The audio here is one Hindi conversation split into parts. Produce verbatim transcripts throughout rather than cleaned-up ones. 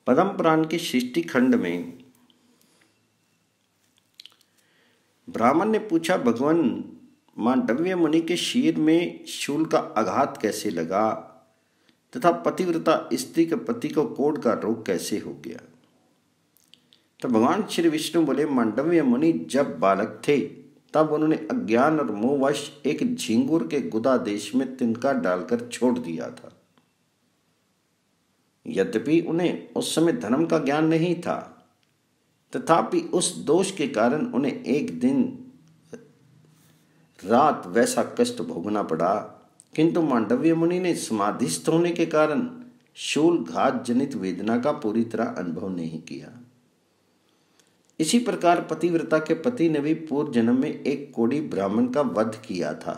पद्म पुराण के सृष्टि खंड में ब्राह्मण ने पूछा, भगवान मांडव्य मुनि के शीर में शूल का आघात कैसे लगा तथा पतिव्रता स्त्री के पति को कोढ़ का रोग कैसे हो गया। तो भगवान श्री विष्णु बोले, मांडव्य मुनि जब बालक थे तब उन्होंने अज्ञान और मोहवश एक झिंगुर के गुदा देश में तिनका डालकर छोड़ दिया था। यद्यपि उन्हें उस समय धर्म का ज्ञान नहीं था, तथापि उस दोष के कारण उन्हें एक दिन रात वैसा कष्ट भोगना पड़ा। किंतु मांडव्य मुनि ने समाधिस्थ होने के कारण शूल घात जनित वेदना का पूरी तरह अनुभव नहीं किया। इसी प्रकार पतिव्रता के पति ने भी पूर्व जन्म में एक कोढ़ी ब्राह्मण का वध किया था।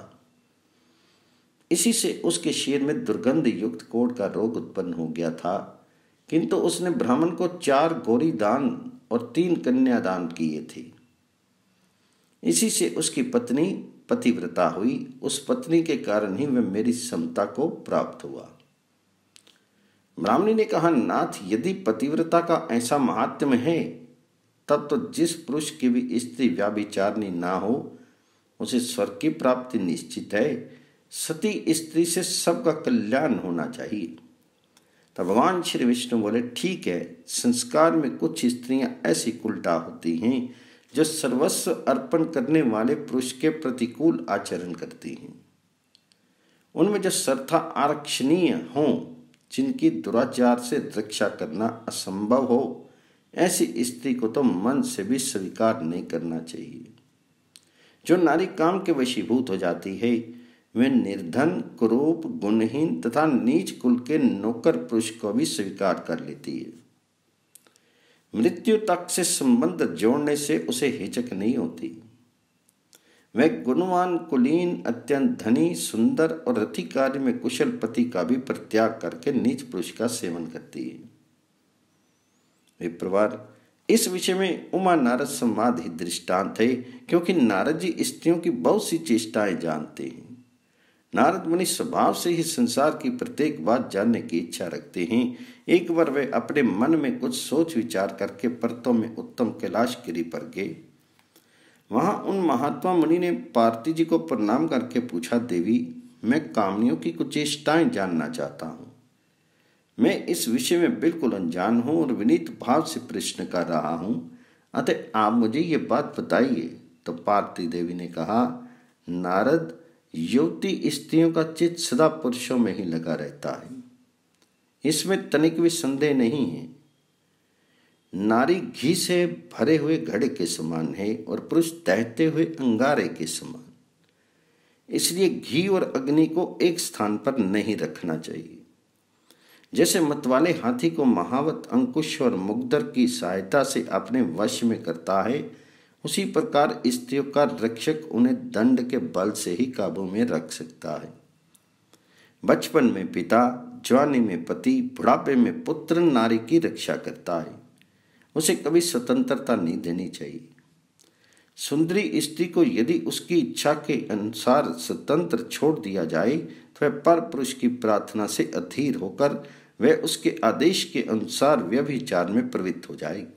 इसी से उसके शीर में दुर्गंध युक्त कोढ़ का रोग उत्पन्न हो गया था। किंतु उसने ब्राह्मण को चार गौरी दान और तीन कन्या दान किए थे। इसी से उसकी पत्नी पतिव्रता हुई। उस पत्नी के कारण ही वह मेरी समता को प्राप्त हुआ। ब्राह्मणी ने कहा, नाथ, यदि पतिव्रता का ऐसा महात्म्य है तब तो जिस पुरुष की भी स्त्री व्याभिचारिणी ना हो उसे स्वर्ग की प्राप्ति निश्चित है। सती स्त्री से सबका कल्याण होना चाहिए। तब भगवान श्री विष्णु बोले, ठीक है, संस्कार में कुछ स्त्रियां ऐसी उल्टा होती हैं जो सर्वस्व अर्पण करने वाले पुरुष के प्रतिकूल आचरण करती हैं। उनमें जो सर्वथा आरक्षणीय हों, जिनकी दुराचार से रक्षा करना असंभव हो, ऐसी स्त्री को तो मन से भी स्वीकार नहीं करना चाहिए। जो नारी काम के वशीभूत हो जाती है वे निर्धन, कुरूप, गुणहीन तथा नीच कुल के नौकर पुरुष को भी स्वीकार कर लेती है। मृत्यु तक से संबंध जोड़ने से उसे हिचक नहीं होती। वह गुणवान, कुलीन, अत्यंत धनी, सुंदर और रति कार्य में कुशल पति का भी परित्याग करके नीच पुरुष का सेवन करती है। विप्रवर, इस विषय में उमा नारद संवाद ही दृष्टांत है, क्योंकि नारद जी स्त्रियों की बहुत सी चेष्टाएं जानते हैं। नारद मुनि स्वभाव से ही संसार की प्रत्येक बात जानने की इच्छा रखते हैं। एक बार वे अपने मन में कुछ सोच विचार करके पर्वतों में उत्तम कैलाश गिरी पर गए। वहां उन महात्मा मुनि ने पार्वती जी को प्रणाम करके पूछा, देवी, मैं कामनियों की कुछ चेष्टाएं जानना चाहता हूँ। मैं इस विषय में बिल्कुल अनजान हूँ और विनीत भाव से प्रश्न कर रहा हूँ, अतः आप मुझे ये बात बताइए। तो पार्वती देवी ने कहा, नारद, युवती स्त्रियों का चित्त सदा पुरुषों में ही लगा रहता है, इसमें तनिक भी संदेह नहीं है। नारी घी से भरे हुए घड़े के समान है और पुरुष दहते हुए अंगारे के समान। इसलिए घी और अग्नि को एक स्थान पर नहीं रखना चाहिए। जैसे मतवाले हाथी को महावत अंकुश और मुग्दर की सहायता से अपने वश में करता है, उसी प्रकार स्त्रियों का रक्षक उन्हें दंड के बल से ही काबू में रख सकता है। बचपन में पिता, जवानी में पति, बुढ़ापे में पुत्र नारी की रक्षा करता है। उसे कभी स्वतंत्रता नहीं देनी चाहिए। सुंदरी स्त्री को यदि उसकी इच्छा के अनुसार स्वतंत्र छोड़ दिया जाए तो वह पर पुरुष की प्रार्थना से अधीर होकर वह उसके आदेश के अनुसार व्यभिचार में प्रवृत्त हो जाएगी।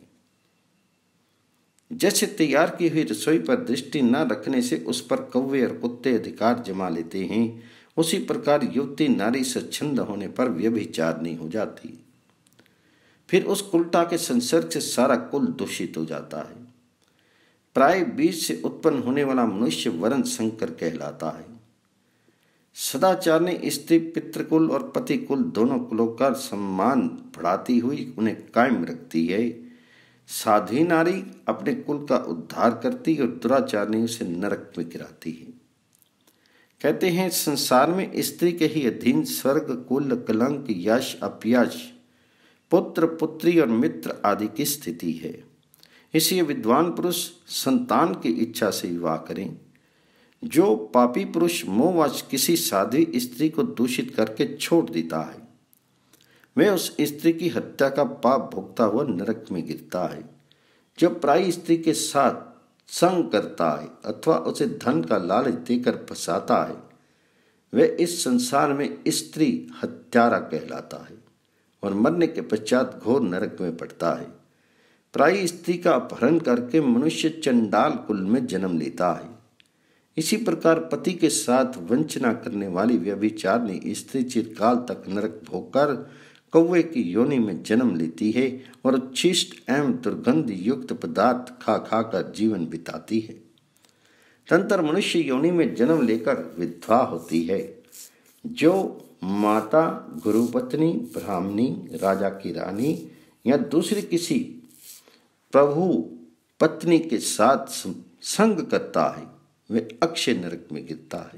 जैसे तैयार की हुई रसोई पर दृष्टि न रखने से उस पर कौवे और कुत्ते अधिकार जमा लेते हैं, उसी प्रकार युवती नारी स्वच्छंद होने पर व्यभिचार नहीं हो जाती। फिर उस कुलटा के संसर्ग से सारा कुल दूषित हो जाता है। प्राय बीज से उत्पन्न होने वाला मनुष्य वरण संकर कहलाता है। सदाचार ने स्त्री पितृकुल और पतिकुल दोनों कुलों का सम्मान बढ़ाती हुई उन्हें कायम रखती है। साध्वी नारी अपने कुल का उद्धार करती और दुराचारणी उसे नरक में गिराती है। कहते हैं, संसार में स्त्री के ही अधीन स्वर्ग, कुल, कलंक, यश, अपयश, पुत्र, पुत्री और मित्र आदि की स्थिति है। इसलिए विद्वान पुरुष संतान की इच्छा से विवाह करें। जो पापी पुरुष मोहवश किसी साध्वी स्त्री को दूषित करके छोड़ देता है, वह उस स्त्री की हत्या का पाप भोगता हुआ नरक में गिरता है। जो पराई स्त्री के साथ संग करता है अथवा उसे धन का लालच देकर फंसाता है, वह इस संसार में स्त्री हत्यारा कहलाता है और मरने के पश्चात घोर नरक में पड़ता है। पराई स्त्री का अपहरण करके मनुष्य चंडाल कुल में जन्म लेता है। इसी प्रकार पति के साथ वंचना करने वाली व्यभिचारिणी स्त्री चिरकाल तक नरक भोगकर कौवे की योनि में जन्म लेती है और उच्छिष्ट एवं दुर्गंध युक्त पदार्थ खा खा कर जीवन बिताती है। तंत्र मनुष्य योनि में जन्म लेकर विधवा होती है। जो माता, गुरुपत्नी, ब्राह्मणी, राजा की रानी या दूसरी किसी प्रभु पत्नी के साथ संग करता है वे अक्षय नरक में गिरता है।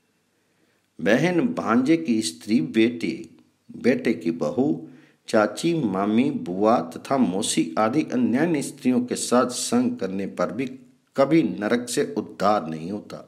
बहन, भांजे की स्त्री, बेटे, बेटे की बहू, चाची, मामी, बुआ तथा मौसी आदि अन्य स्त्रियों के साथ संग करने पर भी कभी नरक से उद्धार नहीं होता।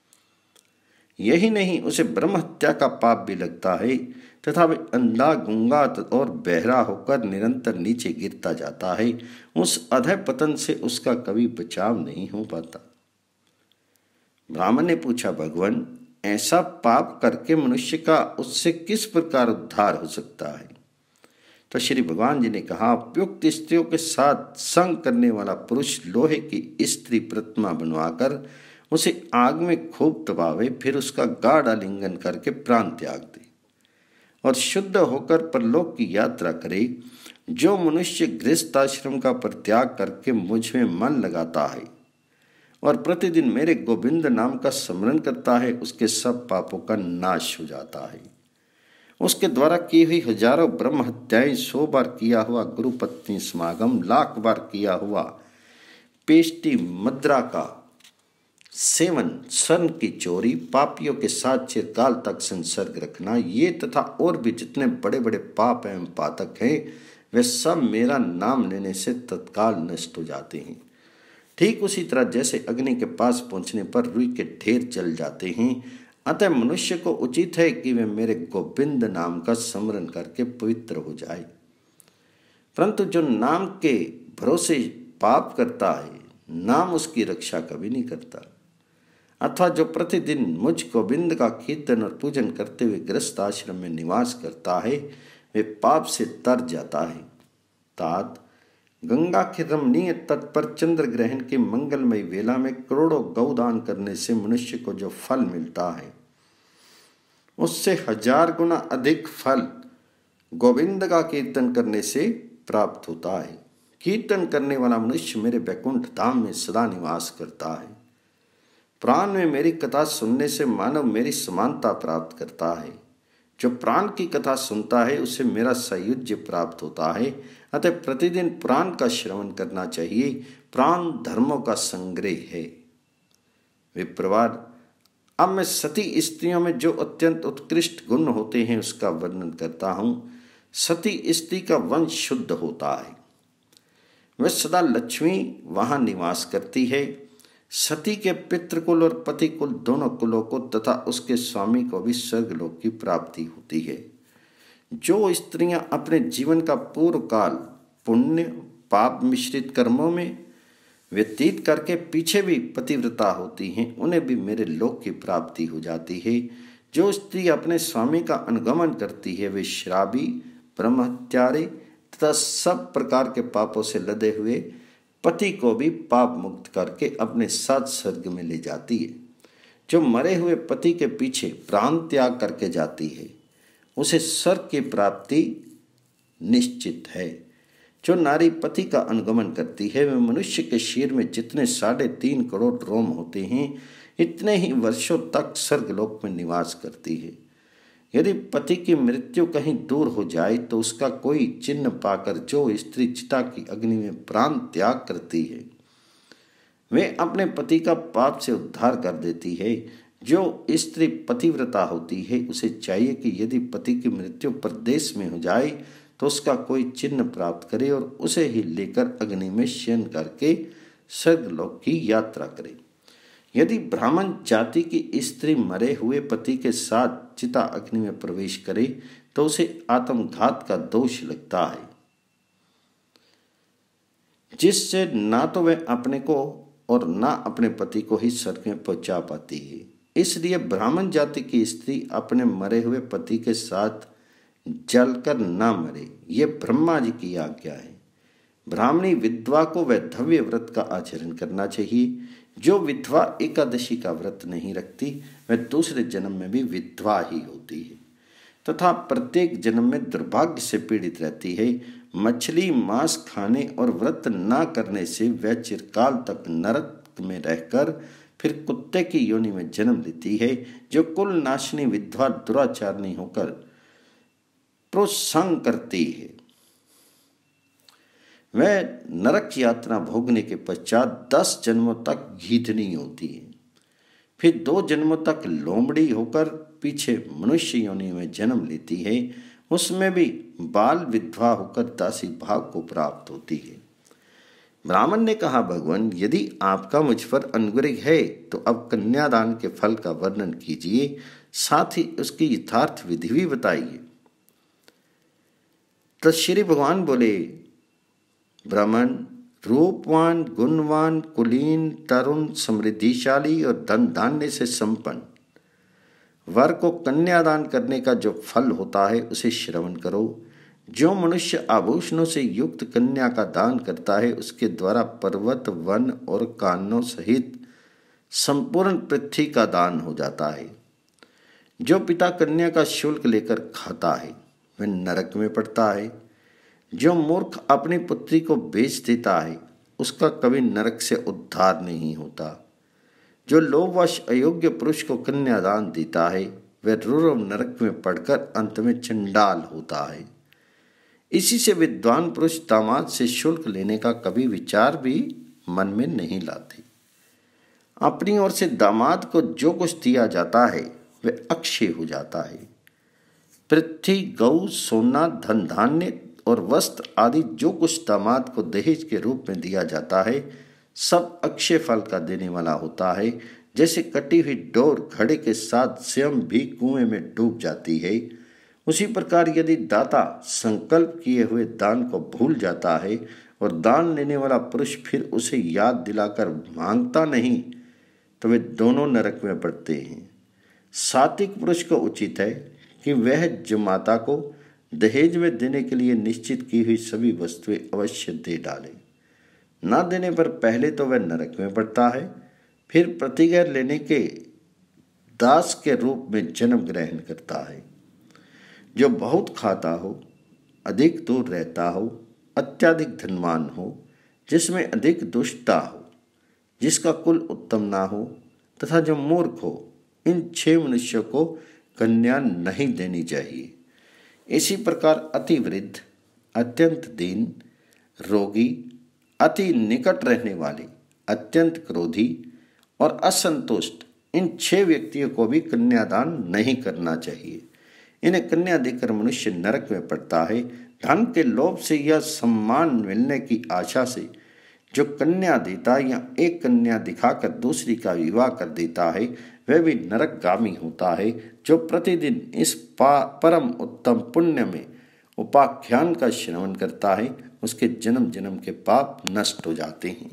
यही नहीं, उसे ब्रह्म हत्या का पाप भी लगता है तथा वे अंधा, गूंगा और बहरा होकर निरंतर नीचे गिरता जाता है। उस अधः पतन से उसका कभी बचाव नहीं हो पाता। ब्राह्मण ने पूछा, भगवान, ऐसा पाप करके मनुष्य का उससे किस प्रकार उद्धार हो सकता है? तो श्री भगवान जी ने कहा, उपयुक्त स्त्रियों के साथ संग करने वाला पुरुष लोहे की स्त्री प्रतिमा बनवाकर उसे आग में खूब दबावे, फिर उसका गाढ़ आलिंगन करके प्राण त्याग दे और शुद्ध होकर परलोक की यात्रा करे। जो मनुष्य गृहस्थाश्रम का परित्याग करके मुझ में मन लगाता है और प्रतिदिन मेरे गोविंद नाम का स्मरण करता है, उसके सब पापों का नाश हो जाता है। उसके द्वारा की हुई हजारों ब्रह्म हत्याएं, सौ बार किया हुआ गुरु पत्नी समागम, लाख बार किया हुआ पेष्टि मुद्रा का सेवन, स्वर्ण की चोरी, पापियों के साथ चिरकाल तक संसर्ग रखना, ये तथा और भी जितने बड़े बड़े पाप एवं पातक हैं वे सब मेरा नाम लेने से तत्काल नष्ट हो जाते हैं। ठीक उसी तरह जैसे अग्नि के पास पहुंचने पर रुई के ढेर जल जाते हैं, अतः मनुष्य को उचित है कि वे मेरे गोविंद नाम का स्मरण करके पवित्र हो जाए। परंतु जो नाम के भरोसे पाप करता है, नाम उसकी रक्षा कभी नहीं करता। अथवा जो प्रतिदिन मुझ गोविंद का कीर्तन और पूजन करते हुए गृहस्थ आश्रम में निवास करता है, वे पाप से तर जाता है। तात, गंगा के रमणीय तट पर चंद्र ग्रहण की मंगलमय वेला में करोड़ों गौदान करने से मनुष्य को जो फल मिलता है, उससे हजार गुना अधिक फल गोविंद का कीर्तन करने से प्राप्त होता है। कीर्तन करने वाला मनुष्य मेरे वैकुंठ धाम में सदा निवास करता है। प्राण में मेरी कथा सुनने से मानव मेरी समानता प्राप्त करता है। जो प्राण की कथा सुनता है उसे मेरा सायुज्य प्राप्त होता है। अतः प्रतिदिन प्राण का श्रवण करना चाहिए। प्राण धर्मों का संग्रह है। विप्रवार, अब मैं सती स्त्रियों में जो अत्यंत उत्कृष्ट गुण होते हैं उसका वर्णन करता हूँ। सती स्त्री का वंश शुद्ध होता है। वह सदा लक्ष्मी वहाँ निवास करती है। सती के पितृकुल और पतिकुल दोनों कुलों को तथा उसके स्वामी को भी स्वर्गलोक की प्राप्ति होती है। जो स्त्रियां अपने जीवन का पूर्व काल पुण्य पाप मिश्रित कर्मों में व्यतीत करके पीछे भी पतिव्रता होती हैं, उन्हें भी मेरे लोक की प्राप्ति हो जाती है। जो स्त्री अपने स्वामी का अनुगमन करती है वे श्राबी, ब्रह्मत्यारे तथा सब प्रकार के पापों से लदे हुए पति को भी पाप मुक्त करके अपने साथ स्वर्ग में ले जाती है। जो मरे हुए पति के पीछे प्राण त्याग करके जाती है उसे स्वर्ग की प्राप्ति निश्चित है। जो नारी पति का अनुगमन करती है वह मनुष्य के शरीर में जितने साढ़े तीन करोड़ रोम होते हैं इतने ही वर्षों तक स्वर्गलोक में निवास करती है। यदि पति की मृत्यु कहीं दूर हो जाए तो उसका कोई चिन्ह पाकर जो स्त्री चिता की अग्नि में प्राण त्याग करती है वे अपने पति का पाप से उद्धार कर देती है। जो स्त्री पतिव्रता होती है उसे चाहिए कि यदि पति की मृत्यु परदेश में हो जाए तो उसका कोई चिन्ह प्राप्त करे और उसे ही लेकर अग्नि में शयन करके स्वर्गलोक की यात्रा करे। यदि ब्राह्मण जाति की स्त्री मरे हुए पति के साथ चिता अग्नि में प्रवेश करे तो उसे आत्मघात का दोष लगता है, जिससे ना तो वह अपने को और ना अपने पति को ही स्वर्ग में पहुंचा पाती है। इसलिए ब्राह्मण जाति की स्त्री अपने मरे हुए पति के साथ जलकर ना मरे, ये ब्रह्मा जी की आज्ञा है। ब्राह्मणी विधवा को वैधव्य व्रत का आचरण करना चाहिए। जो विधवा एकादशी का व्रत नहीं रखती वह दूसरे जन्म में भी विधवा ही होती है तथा प्रत्येक जन्म में दुर्भाग्य से पीड़ित रहती है। मछली मांस खाने और व्रत ना करने से वह चिरकाल तक नरक में रहकर फिर कुत्ते की योनि में जन्म लेती है। जो कुल नाशनी विधवा दुराचारणी होकर प्रोत्साहन करती है वह नरक यात्रा भोगने के पश्चात दस जन्मों तक गीधनी होती है, फिर दो जन्मों तक लोमड़ी होकर पीछे मनुष्य योनि में जन्म लेती है, उसमें भी बाल विधवा होकर दासी भाव को प्राप्त होती है। ब्राह्मण ने कहा, भगवान यदि आपका मुझ पर अनुग्रह है तो अब कन्यादान के फल का वर्णन कीजिए, साथ ही उसकी यथार्थ विधि भी बताइए। तो श्री भगवान बोले, ब्राह्मण रूपवान, गुणवान, कुलीन, तरुण, समृद्धिशाली और धन धान्य से संपन्न वर को कन्यादान करने का जो फल होता है उसे श्रवण करो। जो मनुष्य आभूषणों से युक्त कन्या का दान करता है उसके द्वारा पर्वत, वन और कानों सहित संपूर्ण पृथ्वी का दान हो जाता है। जो पिता कन्या का शुल्क लेकर खाता है वह नरक में पड़ता है। जो मूर्ख अपनी पुत्री को बेच देता है उसका कभी नरक से उद्धार नहीं होता। जो लोभवश अयोग्य पुरुष को कन्यादान देता है वह रूरव नरक में पड़कर अंत में चंडाल होता है। इसी से विद्वान पुरुष दामाद से शुल्क लेने का कभी विचार भी मन में नहीं लाते। अपनी ओर से दामाद को जो कुछ दिया जाता है वह अक्षय हो जाता है। पृथ्वी, गौ, सोना, धन धान्य और वस्त्र आदि जो कुछ दामाद को दहेज के रूप में दिया जाता है सब अक्षय फल का देने वाला होता है। जैसे कटी हुई डोर घड़े के साथ स्वयं भी कुएं में डूब जाती है, उसी प्रकार यदि दाता संकल्प किए हुए दान को भूल जाता है और दान लेने वाला पुरुष फिर उसे याद दिलाकर मांगता नहीं तो वे दोनों नरक में पड़ते हैं। सात्विक पुरुष को उचित है कि वह जमाता को दहेज में देने के लिए निश्चित की हुई सभी वस्तुएं अवश्य दे डाले। न देने पर पहले तो वह नरक में पड़ता है, फिर प्रतिज्ञा लेने के दास के रूप में जन्म ग्रहण करता है। जो बहुत खाता हो, अधिक दूर रहता हो, अत्यधिक धनवान हो, जिसमें अधिक दुष्टता हो, जिसका कुल उत्तम ना हो तथा जो मूर्ख हो, इन छह मनुष्यों को कन्या नहीं देनी चाहिए। इसी प्रकार अति वृद्ध, अत्यंत दीन, रोगी, अति निकट रहने वाले, अत्यंत क्रोधी और असंतुष्ट इन छह व्यक्तियों को भी कन्यादान नहीं करना चाहिए। इन्हें कन्या देकर मनुष्य नरक में पड़ता है। धन के लोभ से या सम्मान मिलने की आशा से जो कन्या देता या एक कन्या दिखाकर दूसरी का विवाह कर देता है वह भी नरकगामी होता है। जो प्रतिदिन इस परम उत्तम पुण्य में उपाख्यान का श्रवण करता है उसके जन्म जन्म के पाप नष्ट हो जाते हैं।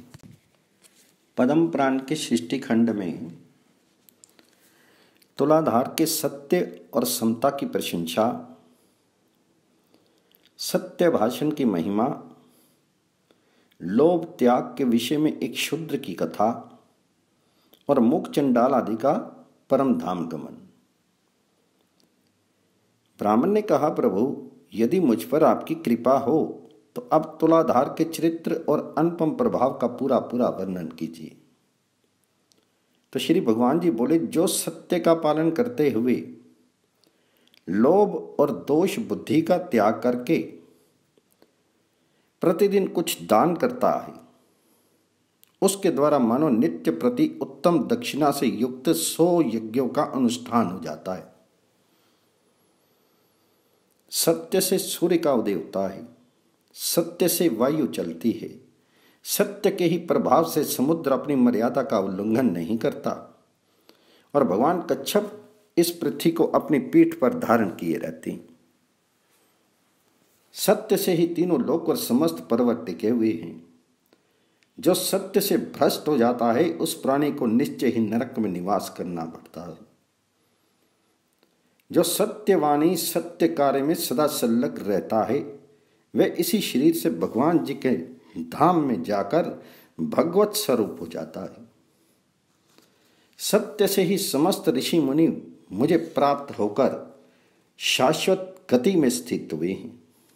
पद्म पुराण के सृष्टि खंड में तुलाधार के सत्य और समता की प्रशंसा, सत्य भाषण की महिमा, लोभ त्याग के विषय में एक शूद्र की कथा और मुख चंडाल आदि का परम धाम गमन। ब्राह्मण ने कहा, प्रभु यदि मुझ पर आपकी कृपा हो तो अब तुलाधार के चरित्र और अनुपम प्रभाव का पूरा पूरा वर्णन कीजिए। तो श्री भगवान जी बोले, जो सत्य का पालन करते हुए लोभ और दोष बुद्धि का त्याग करके प्रतिदिन कुछ दान करता है उसके द्वारा मानो नित्य प्रति उत्तम दक्षिणा से युक्त सौ यज्ञों का अनुष्ठान हो जाता है। सत्य से सूर्य का उदय होता है, सत्य से वायु चलती है, सत्य के ही प्रभाव से समुद्र अपनी मर्यादा का उल्लंघन नहीं करता और भगवान कच्छप इस पृथ्वी को अपनी पीठ पर धारण किए रहते हैं। सत्य से ही तीनों लोक और समस्त पर्वत टिके हुए हैं। जो सत्य से भ्रष्ट हो जाता है उस प्राणी को निश्चय ही नरक में निवास करना पड़ता है। जो सत्यवाणी सत्य कार्य में सदा संलग्न रहता है वह इसी शरीर से भगवान जी के धाम में जाकर भगवत स्वरूप हो जाता है। सत्य से ही समस्त ऋषि मुनि मुझे प्राप्त होकर शाश्वत गति में स्थित हुए हैं।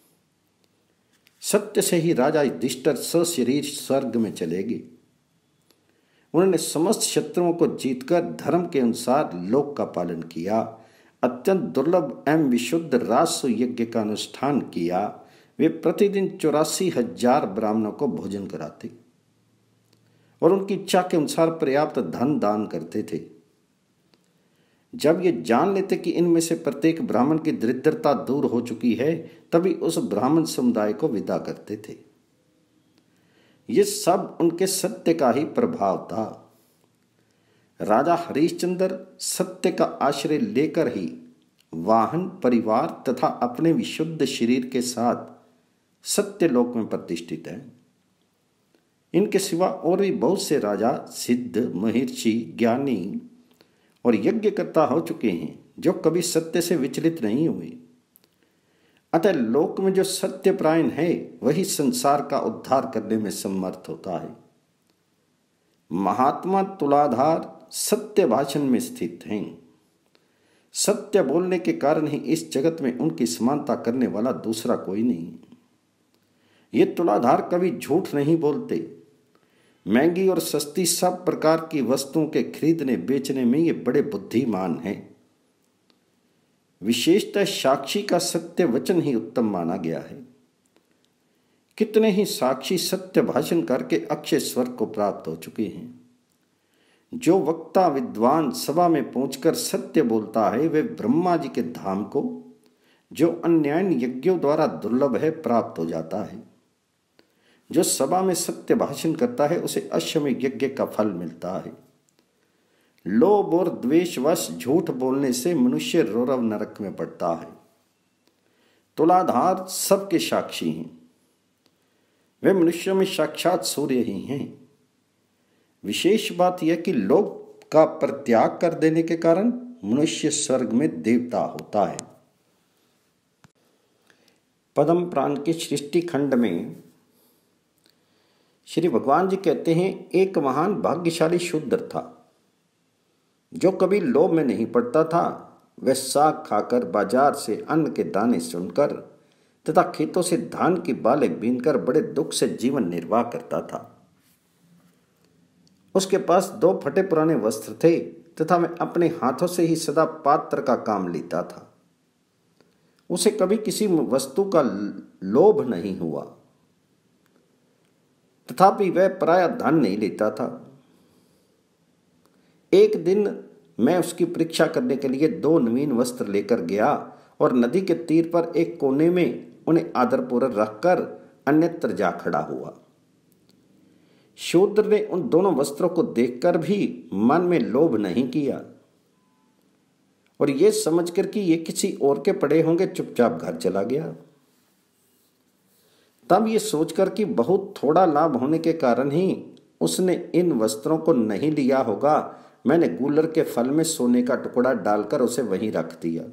सत्य से ही राजा युधिष्ठिर सशरीर स्वर्ग में चले गए। उन्होंने समस्त शत्रुओं को जीतकर धर्म के अनुसार लोक का पालन किया, अत्यंत दुर्लभ एवं विशुद्ध राजस्व यज्ञ का अनुष्ठान किया। वे प्रतिदिन चौरासी हजार ब्राह्मणों को भोजन कराते और उनकी इच्छा के अनुसार पर्याप्त धन दान करते थे। जब ये जान लेते कि इनमें से प्रत्येक ब्राह्मण की दरिद्रता दूर हो चुकी है, तभी उस ब्राह्मण समुदाय को विदा करते थे। ये सब उनके सत्य का ही प्रभाव था। राजा हरिश्चंद्र सत्य का आश्रय लेकर ही वाहन, परिवार तथा अपने विशुद्ध शरीर के साथ सत्य लोक में प्रतिष्ठित हैं। इनके सिवा और भी बहुत से राजा, सिद्ध, महर्षि, ज्ञानी और यज्ञकर्ता हो चुके हैं जो कभी सत्य से विचलित नहीं हुए। अतः लोक में जो सत्यपरायण है वही संसार का उद्धार करने में समर्थ होता है। महात्मा तुलाधार सत्य भाषण में स्थित हैं। सत्य बोलने के कारण ही इस जगत में उनकी समानता करने वाला दूसरा कोई नहीं। ये तुलाधार कभी झूठ नहीं बोलते। महंगी और सस्ती सब प्रकार की वस्तुओं के खरीदने बेचने में ये बड़े बुद्धिमान हैं। विशेषतः साक्षी का सत्य वचन ही उत्तम माना गया है। कितने ही साक्षी सत्य भाषण करके अक्षय स्वर्ग को प्राप्त हो चुके हैं। जो वक्ता विद्वान सभा में पहुंचकर सत्य बोलता है वे ब्रह्मा जी के धाम को, जो अन्यायन यज्ञों द्वारा दुर्लभ है, प्राप्त हो जाता है। जो सभा में सत्य भाषण करता है उसे अश्वमेध यज्ञ का फल मिलता है। लोभ और द्वेषवश झूठ बोलने से मनुष्य रौरव नरक में पड़ता है। तुलाधार सबके साक्षी हैं। वे मनुष्यों में साक्षात सूर्य ही हैं। विशेष बात यह कि लोभ का परित्याग कर देने के कारण मनुष्य स्वर्ग में देवता होता है। पद्म पुराण के सृष्टि खंड में श्री भगवान जी कहते हैं, एक महान भाग्यशाली शूद्र था जो कभी लोभ में नहीं पड़ता था। वह साग खाकर, बाजार से अन्न के दाने सुनकर तथा खेतों से धान की बालें बीनकर बड़े दुख से जीवन निर्वाह करता था। उसके पास दो फटे पुराने वस्त्र थे तथा वह अपने हाथों से ही सदा पात्र का काम लेता था। उसे कभी किसी वस्तु का लोभ नहीं हुआ, तथापि वह पराया धन नहीं लेता था। एक दिन मैं उसकी परीक्षा करने के लिए दो नवीन वस्त्र लेकर गया और नदी के तीर पर एक कोने में उन्हें आदरपूर्वक रखकर अन्यत्र जा खड़ा हुआ। शूद्र ने उन दोनों वस्त्रों को देखकर भी मन में लोभ नहीं किया और ये समझकर कि ये किसी और के पड़े होंगे चुपचाप घर चला गया। तब ये सोचकर कि बहुत थोड़ा लाभ होने के कारण ही उसने इन वस्त्रों को नहीं लिया होगा, मैंने गूलर के फल में सोने का टुकड़ा डालकर उसे वहीं रख दिया।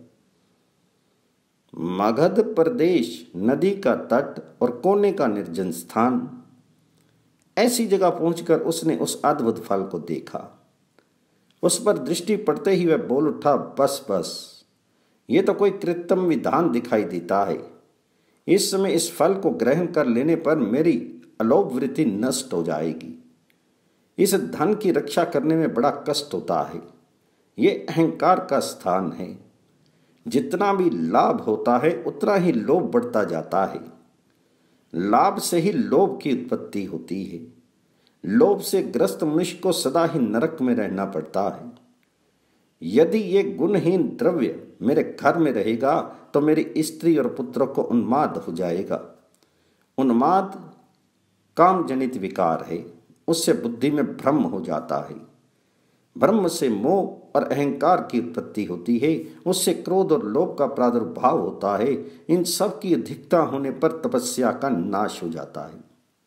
मगध प्रदेश, नदी का तट और कोने का निर्जन स्थान, ऐसी जगह पहुंचकर उसने उस अद्भुत फल को देखा। उस पर दृष्टि पड़ते ही वह बोल उठा, बस बस, ये तो कोई कृत्रिम विधान दिखाई देता है। इस समय इस फल को ग्रहण कर लेने पर मेरी अलोभ वृत्ति नष्ट हो जाएगी। इस धन की रक्षा करने में बड़ा कष्ट होता है। ये अहंकार का स्थान है। जितना भी लाभ होता है उतना ही लोभ बढ़ता जाता है। लाभ से ही लोभ की उत्पत्ति होती है। लोभ से ग्रस्त मनुष्य को सदा ही नरक में रहना पड़ता है। यदि ये गुणहीन द्रव्य मेरे घर में रहेगा तो मेरी स्त्री और पुत्रों को उन्माद हो जाएगा। उन्माद काम जनित विकार है, उससे बुद्धि में भ्रम हो जाता है। ब्रह्म से मोह और अहंकार की उत्पत्ति होती है, उससे क्रोध और लोभ का प्रादुर्भाव होता है। इन सब की अधिकता होने पर तपस्या का नाश हो जाता है।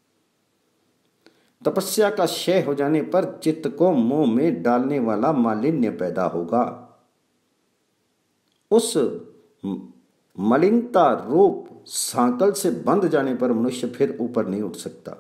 तपस्या का क्षय हो जाने पर चित्त को मोह में डालने वाला मालिन्य पैदा होगा। उस मलिनता रूप सांकल से बंध जाने पर मनुष्य फिर ऊपर नहीं उठ सकता।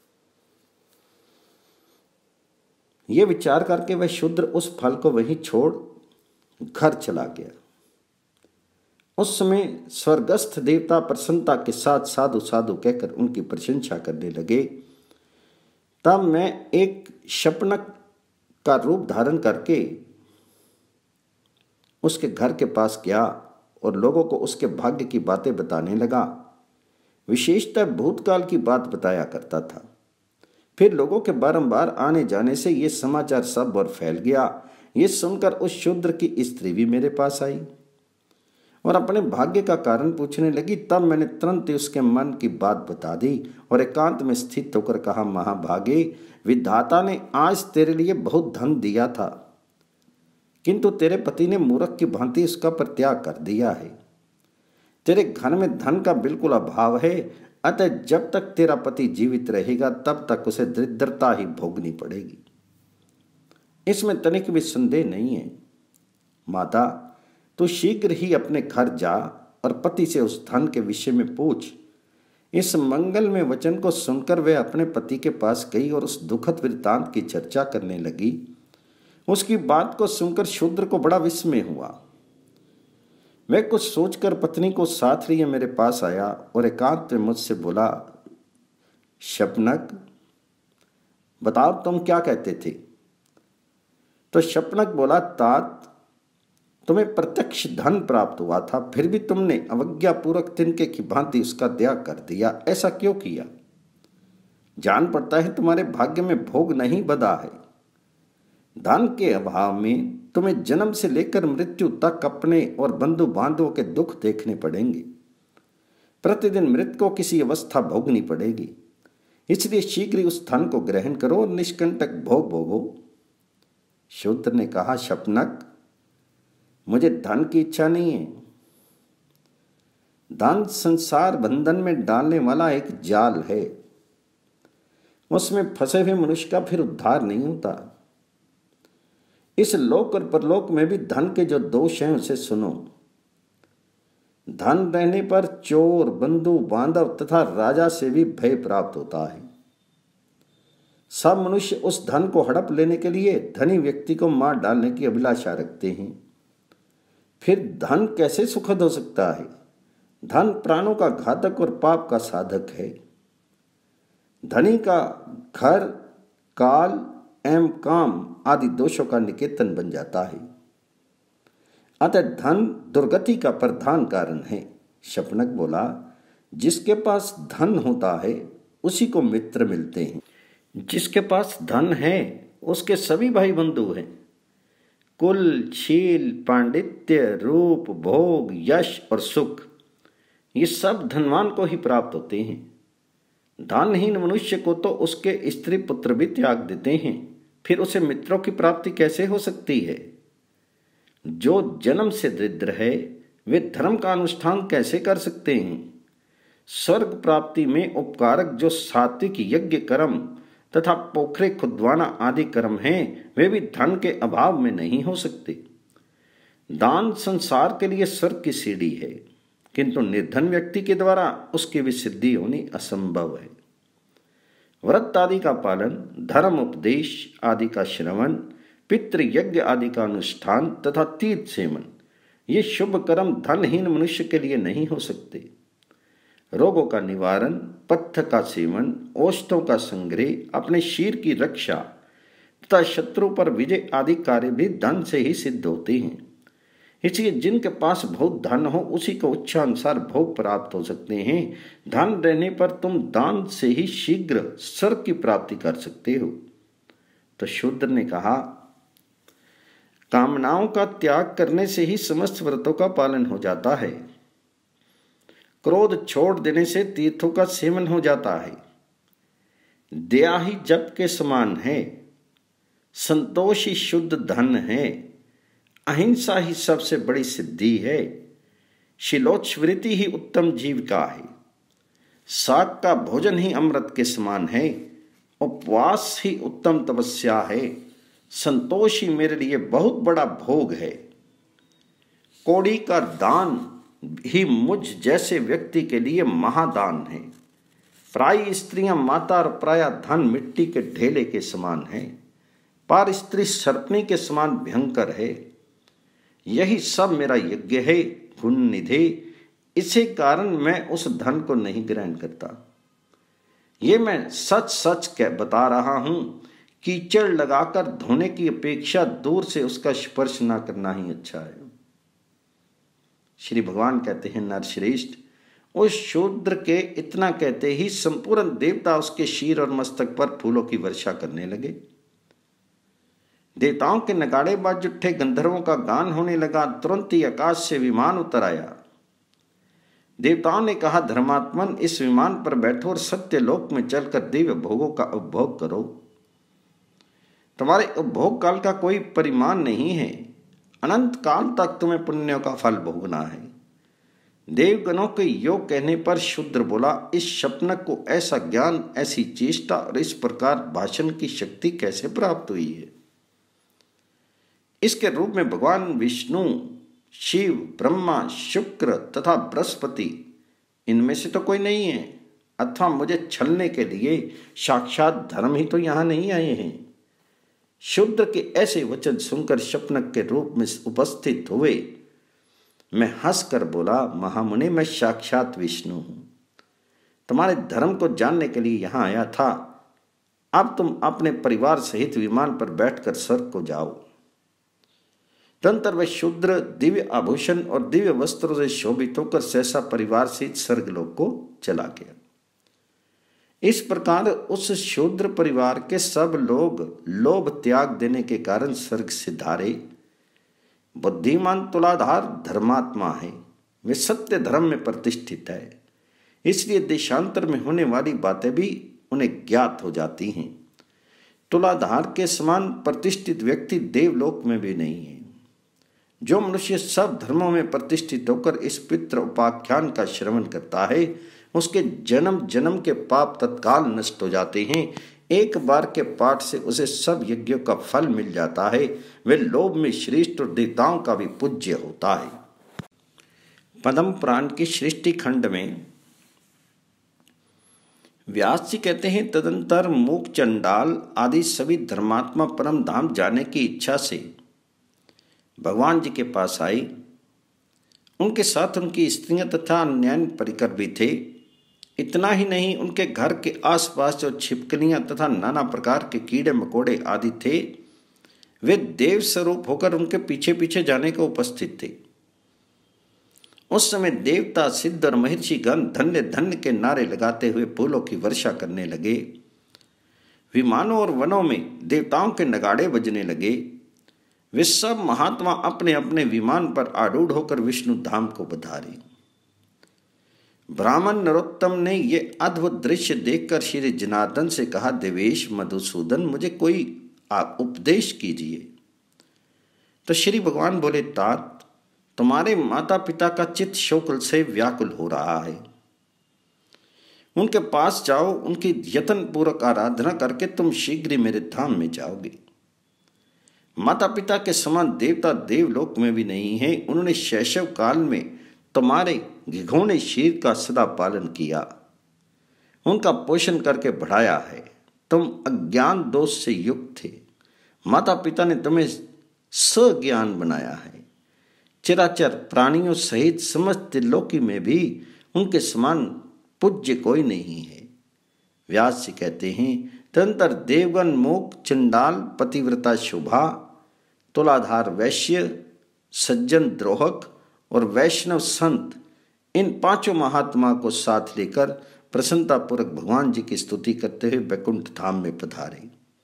यह विचार करके वह शूद्र उस फल को वहीं छोड़ घर चला गया। उस समय स्वर्गस्थ देवता प्रसन्नता के साथ साधु साधु कहकर उनकी प्रशंसा करने लगे। तब मैं एक शपनक का रूप धारण करके उसके घर के पास गया और लोगों को उसके भाग्य की बातें बताने लगा। विशेषतः भूतकाल की बात बताया करता था। फिर लोगों के बारंबार आने जाने से ये समाचार सब और फैल गया। ये सुनकर उस शूद्र की स्त्री भी मेरे पास आई और अपने भाग्य का कारण पूछने लगी। तब मैंने तुरंत ही उसके मन की बात बता दी और एकांत में स्थित होकर कहा, महाभागे, विधाता ने आज तेरे लिए बहुत धन दिया था, किंतु तेरे पति ने मूर्ख की भांति उसका परित्याग कर दिया है। तेरे घर में धन का बिल्कुल अभाव है, अतः जब तक तेरा पति जीवित रहेगा तब तक उसे दरिद्रता ही भोगनी पड़ेगी। इसमें तनिक भी संदेह नहीं है। माता, तू शीघ्र ही अपने घर जा और पति से उस धन के विषय में पूछ। इस मंगल में वचन को सुनकर वह अपने पति के पास गई और उस दुखद वृत्तांत की चर्चा करने लगी। उसकी बात को सुनकर शूद्र को बड़ा विस्मय हुआ। वह कुछ सोचकर पत्नी को साथ लिए मेरे पास आया और एकांत में मुझसे बोला, शपनक, बताओ तुम क्या कहते थे? तो शपनक बोला, तात, तुम्हें प्रत्यक्ष धन प्राप्त हुआ था, फिर भी तुमने अवज्ञापूर्वक तिनके की भांति उसका त्याग कर दिया। ऐसा क्यों किया? जान पड़ता है तुम्हारे भाग्य में भोग नहीं बधा है। धन के अभाव में तुम्हें जन्म से लेकर मृत्यु तक अपने और बंधु बांधवों के दुख देखने पड़ेंगे। प्रतिदिन मृत्यु को किसी अवस्था भोगनी पड़ेगी। इसलिए शीघ्र ही उस धन को ग्रहण करो और निष्कंटक भोग भोगो। शूद्र ने कहा, शपनक, मुझे धन की इच्छा नहीं है। धन संसार बंधन में डालने वाला एक जाल है। उसमें फंसे हुए मनुष्य का फिर उद्धार नहीं होता। इस लोक और परलोक में भी धन के जो दोष हैं उसे सुनो। धन रहने पर चोर, बंधु बांधव तथा राजा से भी भय प्राप्त होता है। सब मनुष्य उस धन को हड़प लेने के लिए धनी व्यक्ति को मार डालने की अभिलाषा रखते हैं। फिर धन कैसे सुखद हो सकता है? धन प्राणों का घातक और पाप का साधक है। धनी का घर, काल एवं काम आदि दोषों का निकेतन बन जाता है। अतः धन दुर्गति का प्रधान कारण है। शपनक बोला, जिसके पास धन होता है उसी को मित्र मिलते हैं। जिसके पास धन है उसके सभी भाई बंधु हैं। कुल, शील, पांडित्य, रूप, भोग, यश और सुख, ये सब धनवान को ही प्राप्त होते हैं। धनहीन मनुष्य को तो उसके स्त्री पुत्र भी त्याग देते हैं, फिर उसे मित्रों की प्राप्ति कैसे हो सकती है? जो जन्म से दरिद्र है वे धर्म का अनुष्ठान कैसे कर सकते हैं? स्वर्ग प्राप्ति में उपकारक जो सात्विक यज्ञ कर्म तथा पोखरे खुदवाना आदि कर्म हैं, वे भी धन के अभाव में नहीं हो सकते। दान संसार के लिए स्वर्ग की सीढ़ी है, किंतु निर्धन व्यक्ति के द्वारा उसकी भी सिद्धि होनी असंभव है। व्रत आदि का पालन, धर्म उपदेश आदि का श्रवण, पितृ यज्ञ आदि का अनुष्ठान तथा तीर्थ सेवन, ये शुभ कर्म धनहीन मनुष्य के लिए नहीं हो सकते। रोगों का निवारण, पथ्य का सेवन, औषधों का संग्रह, अपने शीर की रक्षा तथा शत्रु पर विजय आदि कार्य भी धन से ही सिद्ध होते हैं। इसलिए जिनके पास बहुत धन हो उसी को इच्छानुसार भोग प्राप्त हो सकते हैं। धन रहने पर तुम दान से ही शीघ्र स्वर्ग की प्राप्ति कर सकते हो। तो शूद्र ने कहा, कामनाओं का त्याग करने से ही समस्त व्रतों का पालन हो जाता है। क्रोध छोड़ देने से तीर्थों का सेवन हो जाता है। दया ही जप के समान है। संतोष ही शुद्ध धन है। अहिंसा ही सबसे बड़ी सिद्धि है। शिलोच्छवृत्ति ही उत्तम जीविका है। साग का भोजन ही अमृत के समान है। उपवास ही उत्तम तपस्या है। संतोष ही मेरे लिए बहुत बड़ा भोग है। कौड़ी का दान ही मुझ जैसे व्यक्ति के लिए महादान है। प्राय स्त्रियां माता और प्राय धन मिट्टी के ढेले के समान है, पर स्त्री सर्पणी के समान भयंकर है। यही सब मेरा यज्ञ है गुण निधि, इसी कारण मैं उस धन को नहीं ग्रहण करता। ये मैं सच सच कह बता रहा हूं, कीचड़ लगाकर धोने की अपेक्षा दूर से उसका स्पर्श ना करना ही अच्छा है। श्री भगवान कहते हैं, नरश्रेष्ठ, उस शूद्र के इतना कहते ही संपूर्ण देवता उसके शीर और मस्तक पर फूलों की वर्षा करने लगे। देवताओं के नगाड़े बाज उठे, गंधर्वों का गान होने लगा। तुरंत ही आकाश से विमान उतर आया। देवताओं ने कहा, धर्मात्मन, इस विमान पर बैठो और सत्य लोक में चलकर दिव्य भोगों का उपभोग करो। तुम्हारे उपभोग काल का कोई परिमाण नहीं है, अनंत काल तक तुम्हें पुण्यों का फल भोगना है। देवगणों के योग कहने पर शूद्र बोला, इस शपनक को ऐसा ज्ञान, ऐसी चेष्टा और इस प्रकार भाषण की शक्ति कैसे प्राप्त हुई है? इसके रूप में भगवान विष्णु, शिव, ब्रह्मा, शुक्र तथा बृहस्पति, इनमें से तो कोई नहीं है, अथवा मुझे छलने के लिए साक्षात धर्म ही तो यहां नहीं आए हैं। शूद्र के ऐसे वचन सुनकर शपनक के रूप में उपस्थित हुए मैं हंसकर बोला, महामुनि, मैं साक्षात विष्णु हूं, तुम्हारे धर्म को जानने के लिए यहां आया था। अब तुम अपने परिवार सहित विमान पर बैठकर स्वर्ग को जाओ। तंत्र वह शूद्र दिव्य आभूषण और दिव्य वस्त्रों से शोभित होकर सहसा परिवार सहित स्वर्गलोक को चला गया। इस प्रकार उस शूद्र परिवार के सब लोग लोभ त्याग देने के कारण स्वर्ग से धारे। बुद्धिमान तुलाधार धर्मात्मा है, वे सत्य धर्म में प्रतिष्ठित है, इसलिए देशांतर में होने वाली बातें भी उन्हें ज्ञात हो जाती हैं। तुलाधार के समान प्रतिष्ठित व्यक्ति देवलोक में भी नहीं है। जो मनुष्य सब धर्मों में प्रतिष्ठित होकर इस पितृ उपाख्यान का श्रवण करता है, उसके जन्म जन्म के पाप तत्काल नष्ट हो जाते हैं। एक बार के पाठ से उसे सब यज्ञों का फल मिल जाता है। वे लोभ में श्रेष्ठ और देवताओं का भी पूज्य होता है। पद्म पुराण की सृष्टि खंड में व्यास जी कहते हैं, तदंतर मूक, चंडाल आदि सभी धर्मात्मा परम धाम जाने की इच्छा से भगवान जी के पास आई। उनके साथ उनकी स्त्रियां तथा अन्य परिकर भी थे। इतना ही नहीं, उनके घर के आसपास जो छिपकलियां तथा नाना प्रकार के कीड़े मकोड़े आदि थे, वे देव स्वरूप होकर उनके पीछे पीछे जाने को उपस्थित थे। उस समय देवता, सिद्ध और महर्षि गण धन्य धन्य के नारे लगाते हुए फूलों की वर्षा करने लगे। विमानों और वनों में देवताओं के नगाड़े बजने लगे। वे सब महात्मा अपने अपने विमान पर आरूढ़ होकर विष्णु धाम को पधारे। ब्राह्मण नरोत्तम ने ये अद्भुत दृश्य देखकर श्री जनार्दन से कहा, देवेश मधुसूदन, मुझे कोई उपदेश कीजिए। तो श्री भगवान बोले, तात, तुम्हारे माता पिता का चित्त शोक से व्याकुल हो रहा है। उनके पास जाओ, उनकी यत्न पूर्वक आराधना करके तुम शीघ्र ही मेरे धाम में जाओगे। माता पिता के समान देवता देवलोक में भी नहीं है। उन्होंने शैशव काल में तुम्हारे घिघोने शीर का सदा पालन किया, उनका पोषण करके बढ़ाया है। तुम अज्ञान दोष से युक्त थे। माता पिता ने तुम्हें सज्ञान बनाया है। चराचर प्राणियों सहित समस्त लोकी में भी उनके समान पूज्य कोई नहीं है। व्यास जी कहते हैं, तदंतर देवगण मूक, चंडाल पतिव्रता शोभा, तुलाधार वैश्य, सज्जन द्रोहक और वैष्णव संत, इन पांचों महात्मा को साथ लेकर प्रसन्नतापूर्वक भगवान जी की स्तुति करते हुए वैकुंठ धाम में पधारे।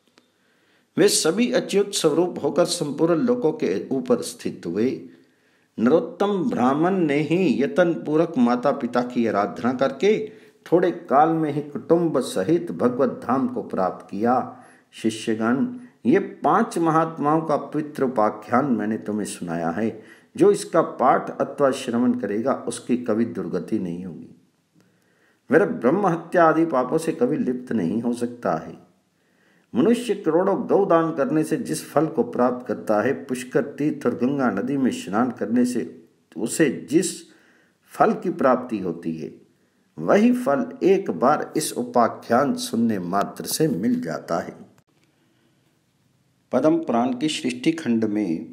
वे सभी अच्युत स्वरूप होकर संपूर्ण लोकों के ऊपर स्थित हुए। नरोत्तम ब्राह्मण ने ही यत्न पूर्वक माता पिता की आराधना करके थोड़े काल में ही कुटुंब सहित भगवत धाम को प्राप्त किया। शिष्यगण, ये पांच महात्माओं का पवित्र उपाख्यान मैंने तुम्हें सुनाया है। जो इसका पाठ अथवा श्रवण करेगा उसकी कभी दुर्गति नहीं होगी। वह ब्रह्म हत्या आदि पापों से कभी लिप्त नहीं हो सकता है। मनुष्य करोड़ों गौदान करने से जिस फल को प्राप्त करता है, पुष्कर तीर्थ और गंगा नदी में स्नान करने से उसे जिस फल की प्राप्ति होती है वही फल एक बार इस उपाख्यान सुनने मात्र से मिल जाता है। पद्म पुराण की सृष्टि खंड में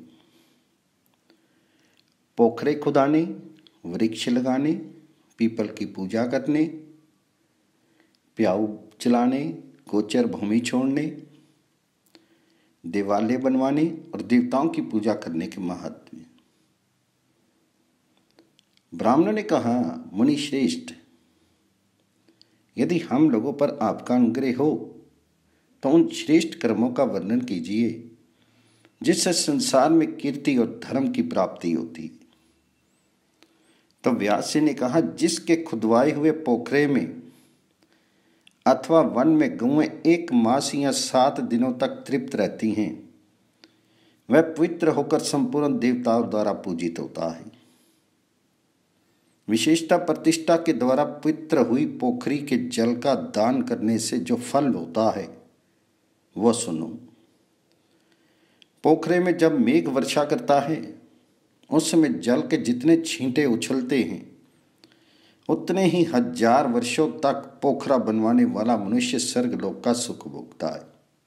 पोखरे खुदाने, वृक्ष लगाने, पीपल की पूजा करने, प्याऊ चलाने, गोचर भूमि छोड़ने, देवालय बनवाने और देवताओं की पूजा करने के महत्व में। ब्राह्मणों ने कहा, मुनि श्रेष्ठ, यदि हम लोगों पर आपका अनुग्रह हो तो उन श्रेष्ठ कर्मों का वर्णन कीजिए जिससे संसार में कीर्ति और धर्म की प्राप्ति होती। तो व्यास जी ने कहा, जिसके खुदवाए हुए पोखरे में अथवा वन में गौएं एक मास या सात दिनों तक तृप्त रहती हैं, वह पवित्र होकर संपूर्ण देवताओं द्वारा पूजित होता है। विशेषता प्रतिष्ठा के द्वारा पवित्र हुई पोखरी के जल का दान करने से जो फल होता है वह सुनो। पोखरे में जब मेघ वर्षा करता है उस समय जल के जितने छींटे उछलते हैं उतने ही हजार वर्षों तक पोखरा बनवाने वाला मनुष्य स्वर्गलोक का सुख भोगता है।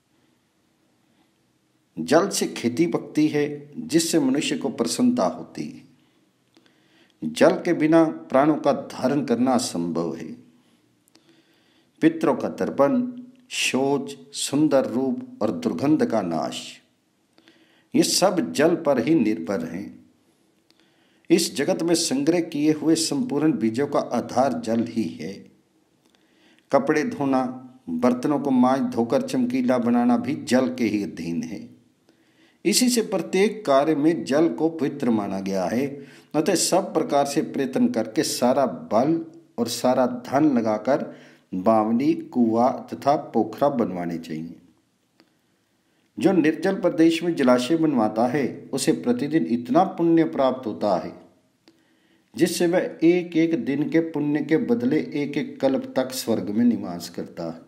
जल से खेती पकती है जिससे मनुष्य को प्रसन्नता होती है। जल के बिना प्राणों का धारण करना असंभव है। पितरों का तर्पण, शौच, सुंदर रूप और दुर्गंध का नाश, ये सब जल पर ही निर्भर हैं। इस जगत में संग्रह किए हुए संपूर्ण बीजों का आधार जल ही है। कपड़े धोना, बर्तनों को मांज धोकर चमकीला बनाना भी जल के ही अधीन है। इसी से प्रत्येक कार्य में जल को पवित्र माना गया है। अतः सब प्रकार से प्रयत्न करके सारा बल और सारा धन लगाकर बावनी, कुआं तथा पोखरा बनवाने चाहिए। जो निर्जल प्रदेश में जलाशय बनवाता है उसे प्रतिदिन इतना पुण्य प्राप्त होता है जिससे वह एक एक दिन के पुण्य के बदले एक एक कल्प तक स्वर्ग में निवास करता है।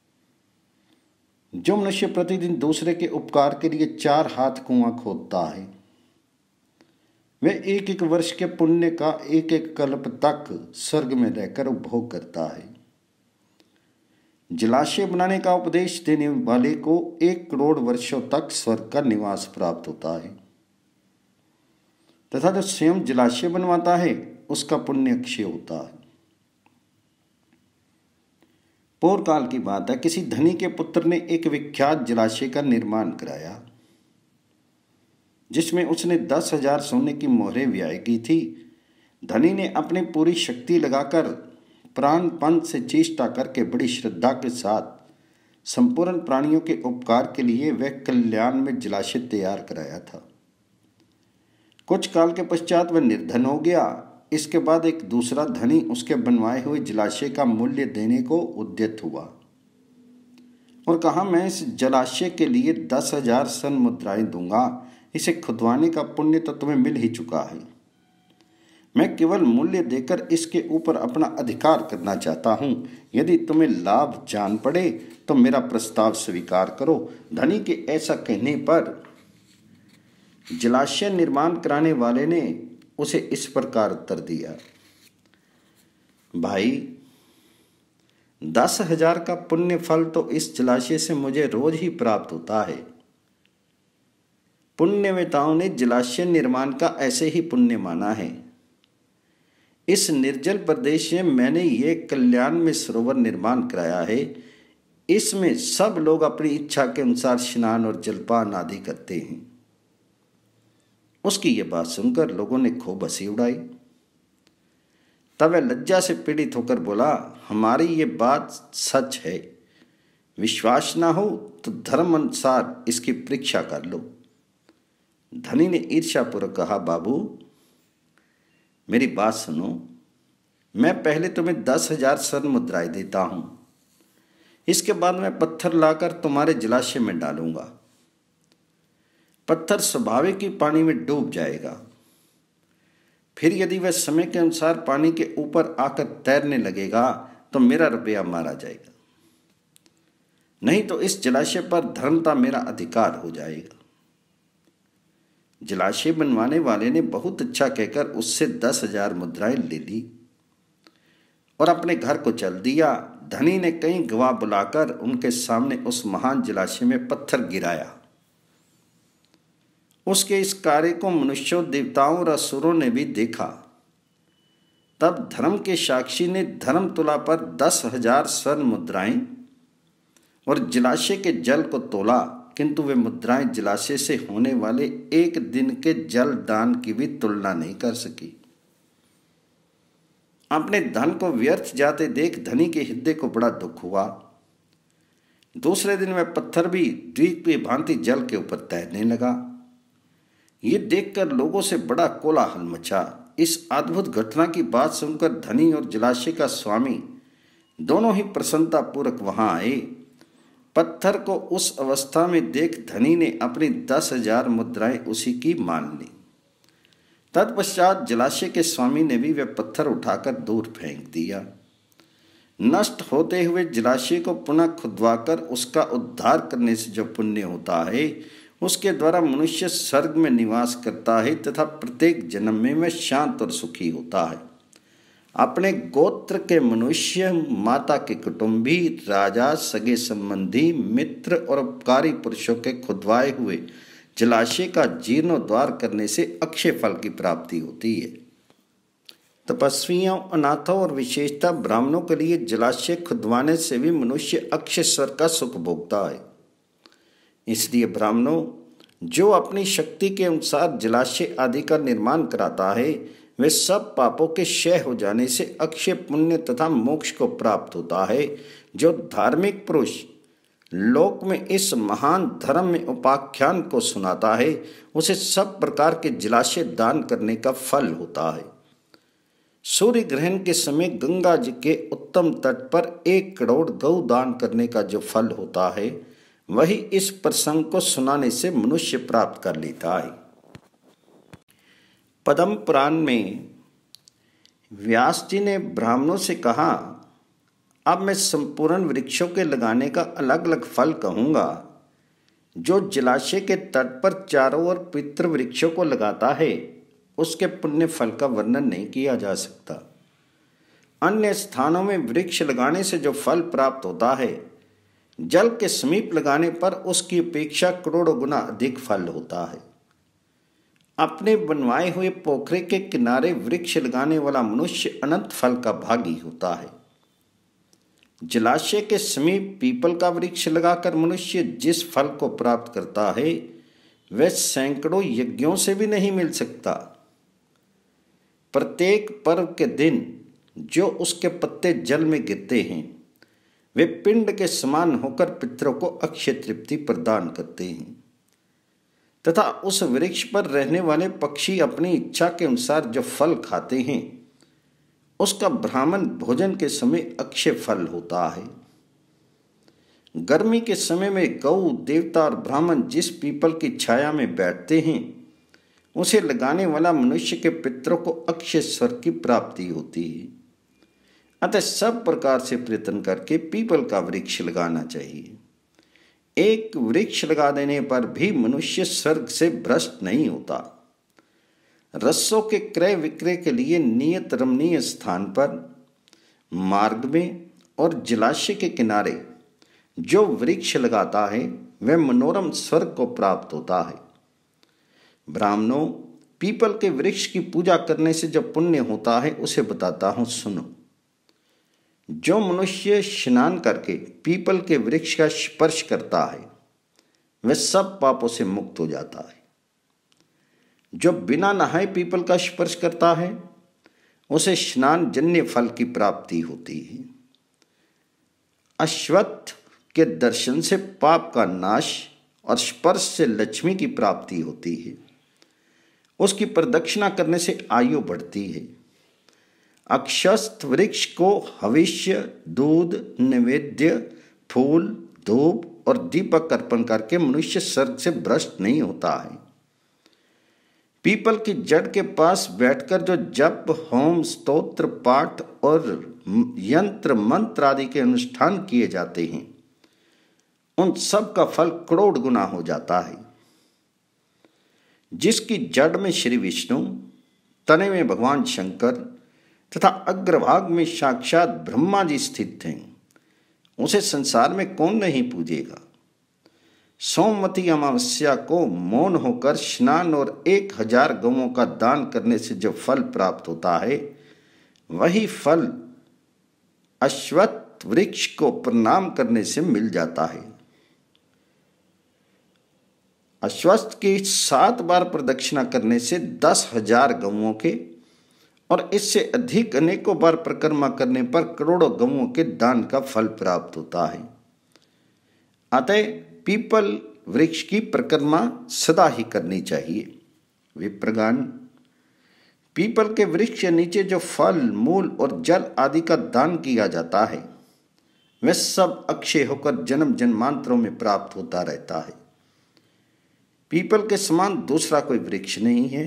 जो मनुष्य प्रतिदिन दूसरे के उपकार के लिए चार हाथ कुआं खोदता है वह एक एक वर्ष के पुण्य का एक एक कल्प तक स्वर्ग में रहकर उपभोग करता है। जलाशय बनाने का उपदेश देने वाले को एक करोड़ वर्षों तक स्वर्ग का निवास प्राप्त होता है तथा जो स्वयं जलाशय बनवाता है उसका पुण्य अक्षय होता है। पूर्व काल की बात है, किसी धनी के पुत्र ने एक विख्यात जलाशय का निर्माण कराया जिसमें उसने दस हजार सोने की मोहरें व्यय की थी। धनी ने अपनी पूरी शक्ति लगाकर प्राणपण से चेष्टा करके बड़ी श्रद्धा के साथ संपूर्ण प्राणियों के उपकार के लिए वह कल्याण में जलाशय तैयार कराया था। कुछ काल के पश्चात वह निर्धन हो गया। इसके बाद एक दूसरा धनी उसके बनवाए हुए जलाशय का मूल्य देने को उद्यत हुआ और कहा, मैं इस जलाशय के लिए दस हजार सन मुद्राएं दूंगा। इसे खुदवाने का पुण्य तो तुम्हें मिल ही चुका है। मैं केवल मूल्य देकर इसके ऊपर अपना अधिकार करना चाहता हूं। यदि तुम्हें लाभ जान पड़े तो मेरा प्रस्ताव स्वीकार करो। धनी के ऐसा कहने पर जलाशय निर्माण कराने वाले ने उसे इस प्रकार उत्तर दिया, भाई, दस हजार का पुण्य फल तो इस जलाशय से मुझे रोज ही प्राप्त होता है। पुण्यवेताओं ने जलाशय निर्माण का ऐसे ही पुण्य माना है। इस निर्जल प्रदेश में मैंने ये कल्याण में सरोवर निर्माण कराया है। इसमें सब लोग अपनी इच्छा के अनुसार स्नान और जलपान आदि करते हैं। उसकी ये बात सुनकर लोगों ने खूब हंसी उड़ाई। तब वह लज्जा से पीड़ित होकर बोला, हमारी ये बात सच है। विश्वास ना हो तो धर्म अनुसार इसकी परीक्षा कर लो। धनी ने ईर्ष्यापूर्वक कहा, बाबू, मेरी बात सुनो। मैं पहले तुम्हें दस हजार स्वर्ण मुद्राएं देता हूं। इसके बाद मैं पत्थर लाकर तुम्हारे जलाशय में डालूंगा। पत्थर स्वाभाविक ही पानी में डूब जाएगा। फिर यदि वह समय के अनुसार पानी के ऊपर आकर तैरने लगेगा तो मेरा रुपया मारा जाएगा, नहीं तो इस जलाशय पर धर्मता मेरा अधिकार हो जाएगा। जलाशय बनवाने वाले ने बहुत अच्छा कहकर उससे दस हजार मुद्राएं ले ली और अपने घर को चल दिया। धनी ने कई गवाह बुलाकर उनके सामने उस महान जलाशय में पत्थर गिराया। उसके इस कार्य को मनुष्यों, देवताओं और असुरों ने भी देखा। तब धर्म के साक्षी ने धर्म तुला पर दस हजार स्वर्ण मुद्राएं और जलाशय के जल को तोला, किंतु वे मुद्राएं जलाशय से होने वाले एक दिन के जल दान की भी तुलना नहीं कर सकी। अपने धन को व्यर्थ जाते देख धनी के हृदय को बड़ा दुख हुआ। दूसरे दिन वह पत्थर भी द्वीप की भांति जल के ऊपर तैरने लगा। ये देखकर लोगों से बड़ा कोलाहल मचा। इस अद्भुत घटना की बात सुनकर धनी और जलाशय का स्वामी दोनों ही प्रसन्नता पूर्वक वहां आए। पत्थर को उस अवस्था में देख धनी ने अपनी दस हजार मुद्राएं उसी की मान ली। तत्पश्चात जलाशय के स्वामी ने भी वह पत्थर उठाकर दूर फेंक दिया। नष्ट होते हुए जलाशय को पुनः खुदवाकर उसका उद्धार करने से जो पुण्य होता है, उसके द्वारा मनुष्य स्वर्ग में निवास करता है तथा प्रत्येक जन्म में वह शांत और सुखी होता है। अपने गोत्र के मनुष्य, माता के कुटुंबी, राजा, सगे संबंधी, मित्र और उपकारी पुरुषों के खुदवाए हुए जलाशय का जीर्णोद्धार करने से अक्षय फल की प्राप्ति होती है। तपस्वियों, अनाथों और विशेषतः ब्राह्मणों के लिए जलाशय खुदवाने से भी मनुष्य अक्षय स्वर्ग का सुख भोगता है। इसलिए ब्राह्मणों, जो अपनी शक्ति के अनुसार जलाशय आदि का निर्माण कराता है, वे सब पापों के क्षय हो जाने से अक्षय पुण्य तथा मोक्ष को प्राप्त होता है। जो धार्मिक पुरुष लोक में इस महान धर्म में उपाख्यान को सुनाता है, उसे सब प्रकार के जलाशय दान करने का फल होता है। सूर्य ग्रहण के समय गंगा जी के उत्तम तट पर एक करोड़ गौ दान करने का जो फल होता है, वही इस प्रसंग को सुनाने से मनुष्य प्राप्त कर लेता है। पद्म पुराण में व्यास जी ने ब्राह्मणों से कहा, अब मैं संपूर्ण वृक्षों के लगाने का अलग अलग फल कहूँगा। जो जलाशय के तट पर चारों ओर पितृ वृक्षों को लगाता है, उसके पुण्य फल का वर्णन नहीं किया जा सकता। अन्य स्थानों में वृक्ष लगाने से जो फल प्राप्त होता है, जल के समीप लगाने पर उसकी अपेक्षा करोड़ों गुना अधिक फल होता है। अपने बनवाए हुए पोखरे के किनारे वृक्ष लगाने वाला मनुष्य अनंत फल का भागी होता है। जलाशय के समीप पीपल का वृक्ष लगाकर मनुष्य जिस फल को प्राप्त करता है, वह सैकड़ों यज्ञों से भी नहीं मिल सकता। प्रत्येक पर्व के दिन जो उसके पत्ते जल में गिरते हैं, वे पिंड के समान होकर पितरों को अक्षय तृप्ति प्रदान करते हैं तथा उस वृक्ष पर रहने वाले पक्षी अपनी इच्छा के अनुसार जो फल खाते हैं, उसका ब्राह्मण भोजन के समय अक्षय फल होता है। गर्मी के समय में गौ, देवता और ब्राह्मण जिस पीपल की छाया में बैठते हैं, उसे लगाने वाला मनुष्य के पितरों को अक्षय स्वर्ग की प्राप्ति होती है। अतः सब प्रकार से प्रयत्न करके पीपल का वृक्ष लगाना चाहिए। एक वृक्ष लगा देने पर भी मनुष्य स्वर्ग से भ्रष्ट नहीं होता। रस्सों के क्रय विक्रय के लिए नियत रमणीय स्थान पर, मार्ग में और जलाशय के किनारे जो वृक्ष लगाता है, वह मनोरम स्वर्ग को प्राप्त होता है। ब्राह्मणों, पीपल के वृक्ष की पूजा करने से जो पुण्य होता है, उसे बताता हूं, सुनो। जो मनुष्य स्नान करके पीपल के वृक्ष का स्पर्श करता है, वह सब पापों से मुक्त हो जाता है। जो बिना नहाए पीपल का स्पर्श करता है, उसे स्नान जन्य फल की प्राप्ति होती है। अश्वत्थ के दर्शन से पाप का नाश और स्पर्श से लक्ष्मी की प्राप्ति होती है। उसकी प्रदक्षिणा करने से आयु बढ़ती है। अक्षस्थ वृक्ष को हविष्य, दूध, नैवेद्य, फूल, धूप और दीपक अर्पण करके मनुष्य स्वर्ग से भ्रष्ट नहीं होता है। पीपल की जड़ के पास बैठकर जो जप, होम, स्तोत्र, पाठ और यंत्र मंत्र आदि के अनुष्ठान किए जाते हैं, उन सब का फल करोड़ गुना हो जाता है। जिसकी जड़ में श्री विष्णु, तने में भगवान शंकर तथा अग्रभाग में साक्षात ब्रह्मा जी स्थित हैं, उसे संसार में कौन नहीं पूजेगा। सोमवती अमावस्या को मौन होकर स्नान और एक हजार गौओं का दान करने से जो फल प्राप्त होता है, वही फल अश्वत्थ वृक्ष को प्रणाम करने से मिल जाता है। अश्वत्थ की सात बार प्रदक्षिणा करने से दस हजार गौओं के और इससे अधिक अनेकों बार परिक्रमा करने पर करोड़ों गौओं के दान का फल प्राप्त होता है। अतः पीपल वृक्ष की परिक्रमा सदा ही करनी चाहिए। विप्रगण, पीपल के वृक्ष के नीचे जो फल, मूल और जल आदि का दान किया जाता है, वह सब अक्षय होकर जन्म जन्मांतरों में प्राप्त होता रहता है। पीपल के समान दूसरा कोई वृक्ष नहीं है।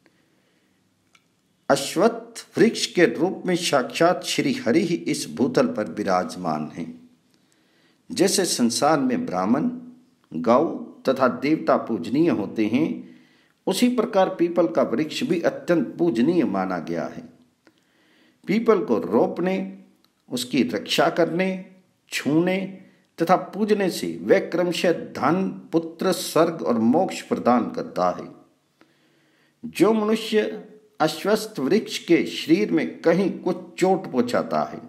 अश्वत्थ वृक्ष के रूप में साक्षात श्री हरि ही इस भूतल पर विराजमान हैं। जैसे संसार में ब्राह्मण, गौ तथा देवता पूजनीय होते हैं, उसी प्रकार पीपल का वृक्ष भी अत्यंत पूजनीय माना गया है। पीपल को रोपने, उसकी रक्षा करने, छूने तथा पूजने से वह क्रमशः धन, पुत्र, स्वर्ग और मोक्ष प्रदान करता है। जो मनुष्य अश्वत्थ वृक्ष के शरीर में कहीं कुछ चोट पहुंचाता है,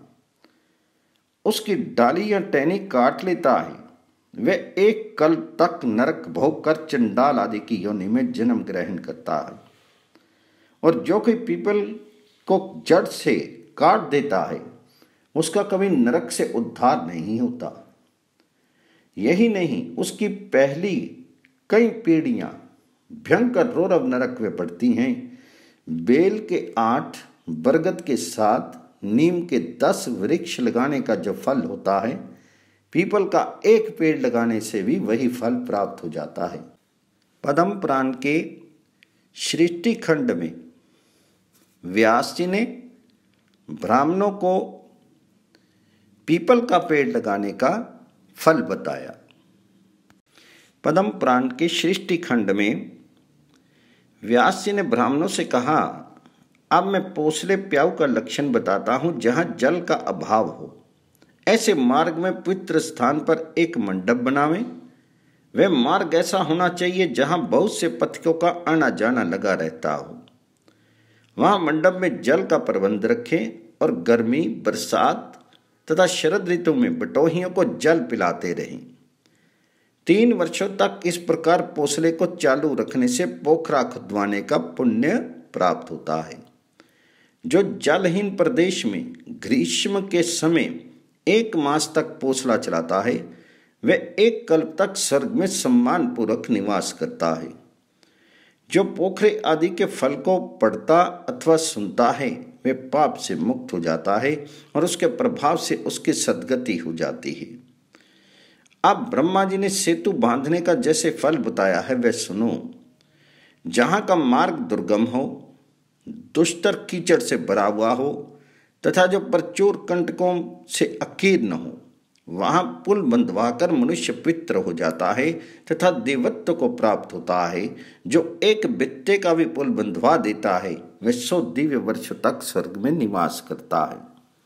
उसकी डाली या टहनी काट लेता है, वह एक कल्प तक नरक भोग कर चंडाल आदि की योनि में जन्म ग्रहण करता है। और जो कोई पीपल को जड़ से काट देता है, उसका कभी नरक से उद्धार नहीं होता। यही नहीं, उसकी पहली कई पीढ़ियां भयंकर रौरव नरक में पड़ती हैं। बेल के आठ, बरगद के सात, नीम के दस वृक्ष लगाने का जो फल होता है, पीपल का एक पेड़ लगाने से भी वही फल प्राप्त हो जाता है। पद्म पुराण के सृष्टि खंड में व्यास जी ने ब्राह्मणों को पीपल का पेड़ लगाने का फल बताया। पद्म पुराण के सृष्टि खंड में व्यास जी ने ब्राह्मणों से कहा, अब मैं पोसले प्याऊ का लक्षण बताता हूं जहां जल का अभाव हो। ऐसे मार्ग में पवित्र स्थान पर एक मंडप बनावें। वह मार्ग ऐसा होना चाहिए जहां बहुत से पथिकों का आना जाना लगा रहता हो। वहां मंडप में जल का प्रबंध रखें और गर्मी, बरसात तथा शरद ऋतु में बटोहियों को जल पिलाते रहें। तीन वर्षों तक इस प्रकार पोसले को चालू रखने से पोखरा खुदवाने का पुण्य प्राप्त होता है। जो जलहीन प्रदेश में ग्रीष्म के समय एक मास तक पोसला चलाता है, वह एक कल्प तक स्वर्ग में सम्मान पूर्वक निवास करता है। जो पोखरे आदि के फल को पढ़ता अथवा सुनता है, वह पाप से मुक्त हो जाता है और उसके प्रभाव से उसकी सद्गति हो जाती है। अब ब्रह्मा जी ने सेतु बांधने का जैसे फल बताया है, वह सुनो। जहां का मार्ग दुर्गम हो, दुष्टर कीचड़ से भरा हुआ हो तथा जो प्रचुर कंटकों से अकीर्ण हो, वहां पुल बंधवाकर मनुष्य पवित्र हो जाता है तथा देवत्व को प्राप्त होता है। जो एक बित्ते का भी पुल बंधवा देता है, वह सौ दिव्य वर्ष तक स्वर्ग में निवास करता है।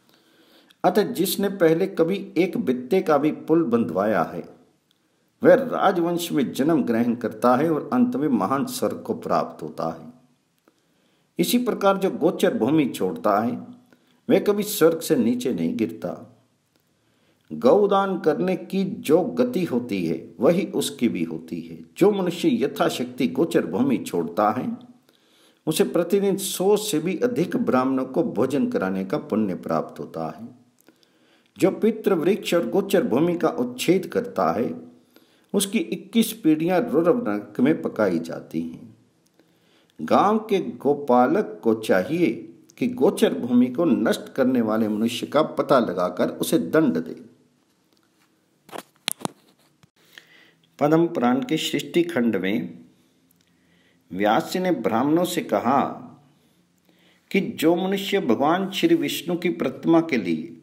अतः जिसने पहले कभी एक बित्ते का भी पुल बंधवाया है, वह राजवंश में जन्म ग्रहण करता है और अंत में महान स्वर्ग को प्राप्त होता है। इसी प्रकार जो गोचर भूमि छोड़ता है, वह कभी स्वर्ग से नीचे नहीं गिरता। गौदान करने की जो गति होती है, वही उसकी भी होती है। जो मनुष्य यथाशक्ति गोचर भूमि छोड़ता है, उसे प्रतिदिन सौ से भी अधिक ब्राह्मणों को भोजन कराने का पुण्य प्राप्त होता है। जो पितृ वृक्ष और गोचर भूमि का उच्छेद करता है, उसकी इक्कीस पीढ़ियां रौरव नरक में पकाई जाती हैं। गांव के गोपालक को चाहिए कि गोचर भूमि को नष्ट करने वाले मनुष्य का पता लगाकर उसे दंड दे। पद्म पुराण के सृष्टि खंड में व्यास जी ने ब्राह्मणों से कहा कि जो मनुष्य भगवान श्री विष्णु की प्रतिमा के लिए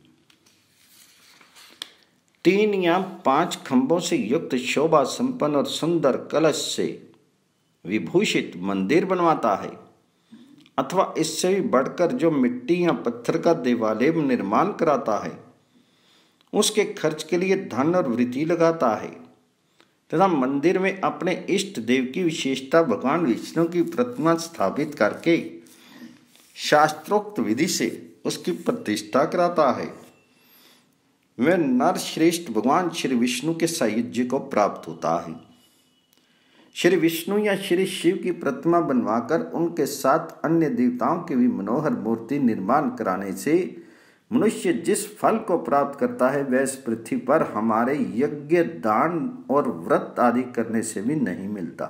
तीन या पांच खंभों से युक्त शोभा संपन्न और सुंदर कलश से विभूषित मंदिर बनवाता है अथवा इससे भी बढ़कर जो मिट्टी या पत्थर का देवालय निर्माण कराता है, उसके खर्च के लिए धन और वृत्ति लगाता है तथा मंदिर में अपने इष्ट देव की विशेषता भगवान विष्णु की प्रतिमा स्थापित करके शास्त्रोक्त विधि से उसकी प्रतिष्ठा कराता है, वह नर श्रेष्ठ भगवान श्री विष्णु के सायुज्य को प्राप्त होता है। श्री विष्णु या श्री शिव की प्रतिमा बनवाकर उनके साथ अन्य देवताओं की भी मनोहर मूर्ति निर्माण कराने से मनुष्य जिस फल को प्राप्त करता है वह इस पृथ्वी पर हमारे यज्ञ, दान और व्रत आदि करने से भी नहीं मिलता।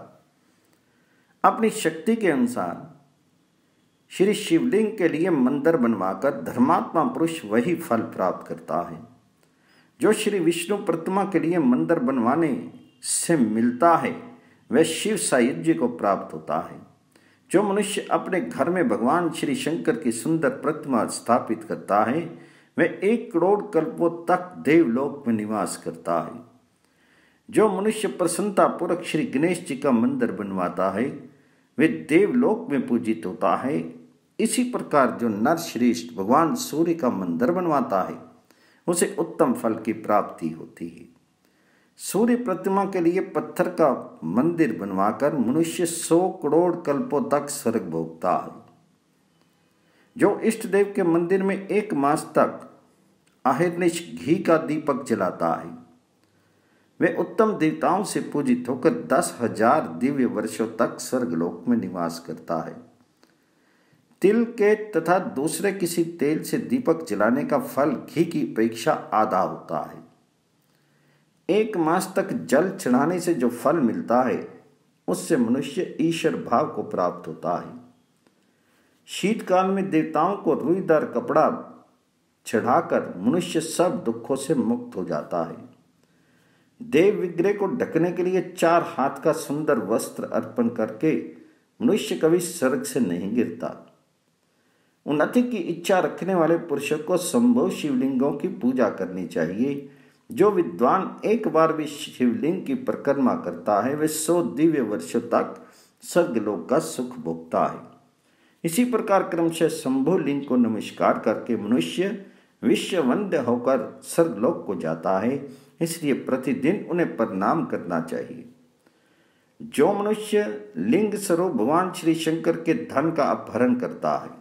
अपनी शक्ति के अनुसार श्री शिवलिंग के लिए मंदिर बनवाकर धर्मात्मा पुरुष वही फल प्राप्त करता है जो श्री विष्णु प्रतिमा के लिए मंदिर बनवाने से मिलता है, वह शिव सायुज्य को प्राप्त होता है। जो मनुष्य अपने घर में भगवान श्री शंकर की सुंदर प्रतिमा स्थापित करता है, वह एक करोड़ कल्पों तक देवलोक में निवास करता है। जो मनुष्य प्रसन्नता पूर्वक श्री गणेश जी का मंदिर बनवाता है, वे देवलोक में पूजित होता है। इसी प्रकार जो नर श्रेष्ठ भगवान सूर्य का मंदिर बनवाता है, उसे उत्तम फल की प्राप्ति होती है। सूर्य प्रतिमा के लिए पत्थर का मंदिर बनवाकर मनुष्य सौ करोड़ कल्पों तक स्वर्ग भोगता है। जो इष्ट देव के मंदिर में एक मास तक अहिर्निश घी का दीपक जलाता है, वे उत्तम देवताओं से पूजित होकर दस हजार दिव्य वर्षों तक स्वर्गलोक में निवास करता है। तिल के तथा दूसरे किसी तेल से दीपक जलाने का फल घी की अपेक्षा आधा होता है। एक मास तक जल चढ़ाने से जो फल मिलता है, उससे मनुष्य ईश्वर भाव को प्राप्त होता है। शीतकाल में देवताओं को रुईदार कपड़ा चढ़ाकर मनुष्य सब दुखों से मुक्त हो जाता है। देव विग्रह को ढकने के लिए चार हाथ का सुंदर वस्त्र अर्पण करके मनुष्य कभी स्वर्ग से नहीं गिरता। उन्नति की इच्छा रखने वाले पुरुषों को संभव शिवलिंगों की पूजा करनी चाहिए। जो विद्वान एक बार भी शिवलिंग की परिक्रमा करता है, वे सौ दिव्य वर्षों तक स्वर्गलोक का सुख भोगता है। इसी प्रकार क्रमशः शंभु लिंग को नमस्कार करके मनुष्य विश्ववंद्य होकर स्वर्गलोक को जाता है। इसलिए प्रतिदिन उन्हें प्रणाम करना चाहिए। जो मनुष्य लिंग स्वरूप भगवान श्री शंकर के धन का अपहरण करता है,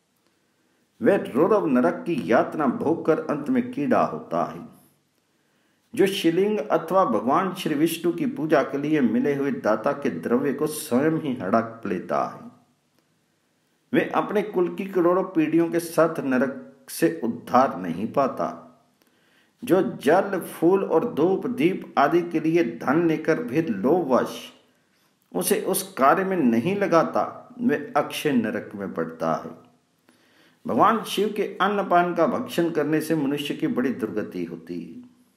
वह रौरव नरक की यातना भोग कर अंत में कीड़ा होता है। जो शिवलिंग अथवा भगवान श्री विष्णु की पूजा के लिए मिले हुए दाता के द्रव्य को स्वयं ही हड़प लेता है, वे अपने कुल की करोड़ों पीढ़ियों के साथ नरक से उद्धार नहीं पाता। जो जल, फूल और धूप दीप आदि के लिए धन लेकर भी लोभवश उसे उस कार्य में नहीं लगाता, वे अक्षय नरक में पड़ता है। भगवान शिव के अन्नपान का भक्षण करने से मनुष्य की बड़ी दुर्गति होती है।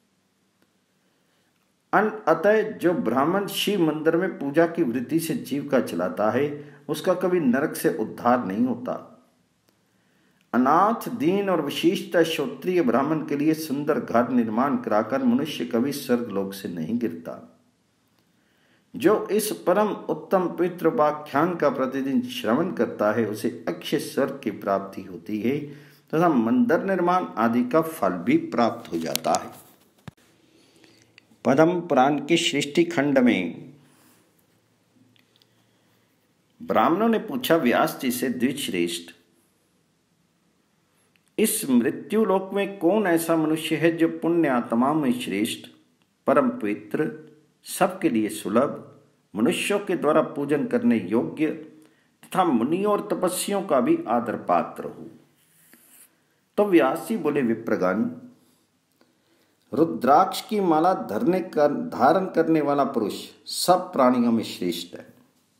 अतः जो ब्राह्मण शिव मंदिर में पूजा की वृत्ति से जीविका चलाता है, उसका कभी नरक से उद्धार नहीं होता। अनाथ, दीन और विशिष्ट क्षत्रिय ब्राह्मण के लिए सुंदर घर निर्माण कराकर मनुष्य कभी स्वर्गलोक से नहीं गिरता। जो इस परम उत्तम पवित्र व्याख्यान का प्रतिदिन श्रवण करता है, उसे अक्षय स्वर्ग की प्राप्ति होती है तथा मंदिर निर्माण आदि का फल भी प्राप्त हो जाता है। पद्म पुराण के सृष्टि खंड में ब्राह्मणों ने पूछा व्यास जी से, द्विजश्रेष्ठ, इस मृत्यु लोक में कौन ऐसा मनुष्य है जो पुण्य आत्मा में श्रेष्ठ, परम पवित्र, सबके लिए सुलभ, मनुष्यों के द्वारा पूजन करने योग्य तथा मुनियों और तपस्वियों का भी आदर पात्र हो? तो व्यास जी बोले, विप्रगण, रुद्राक्ष की माला धरने कर धारण करने वाला पुरुष सब प्राणियों में श्रेष्ठ है।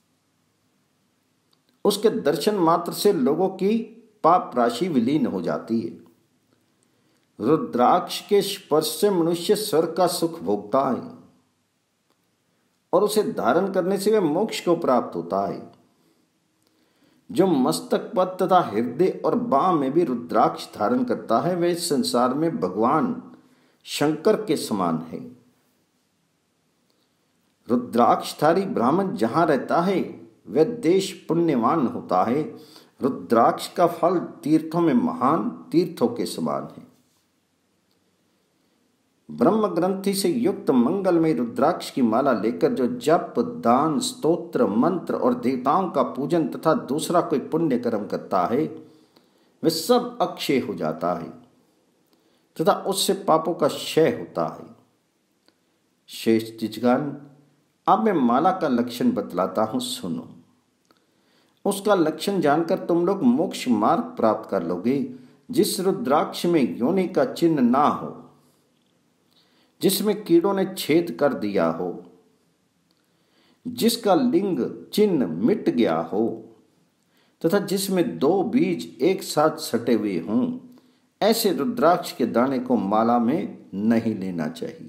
उसके दर्शन मात्र से लोगों की पाप राशि विलीन हो जाती है। रुद्राक्ष के स्पर्श से मनुष्य स्वर्ग का सुख भोगता है और उसे धारण करने से वह मोक्ष को प्राप्त होता है। जो मस्तक पद तथा हृदय और बाह में भी रुद्राक्ष धारण करता है, वह इस संसार में भगवान शंकर के समान है। रुद्राक्षधारी ब्राह्मण जहाँ रहता है वह देश पुण्यवान होता है। रुद्राक्ष का फल तीर्थों में महान तीर्थों के समान है। ब्रह्म ग्रंथि से युक्त मंगलमय रुद्राक्ष की माला लेकर जो जप, दान, स्तोत्र, मंत्र और देवताओं का पूजन तथा दूसरा कोई पुण्य कर्म करता है वह सब अक्षय हो जाता है तथा उससे पापों का क्षय होता है। शेष द्विजगण, अब मैं माला का लक्षण बतलाता हूं, सुनो। उसका लक्षण जानकर तुम लोग मोक्ष मार्ग प्राप्त कर लोगे। जिस रुद्राक्ष में योनि का चिन्ह ना हो, जिसमें कीड़ों ने छेद कर दिया हो, जिसका लिंग चिन्ह मिट गया हो तथा जिसमें दो बीज एक साथ सटे हुए हों, ऐसे रुद्राक्ष के दाने को माला में नहीं लेना चाहिए।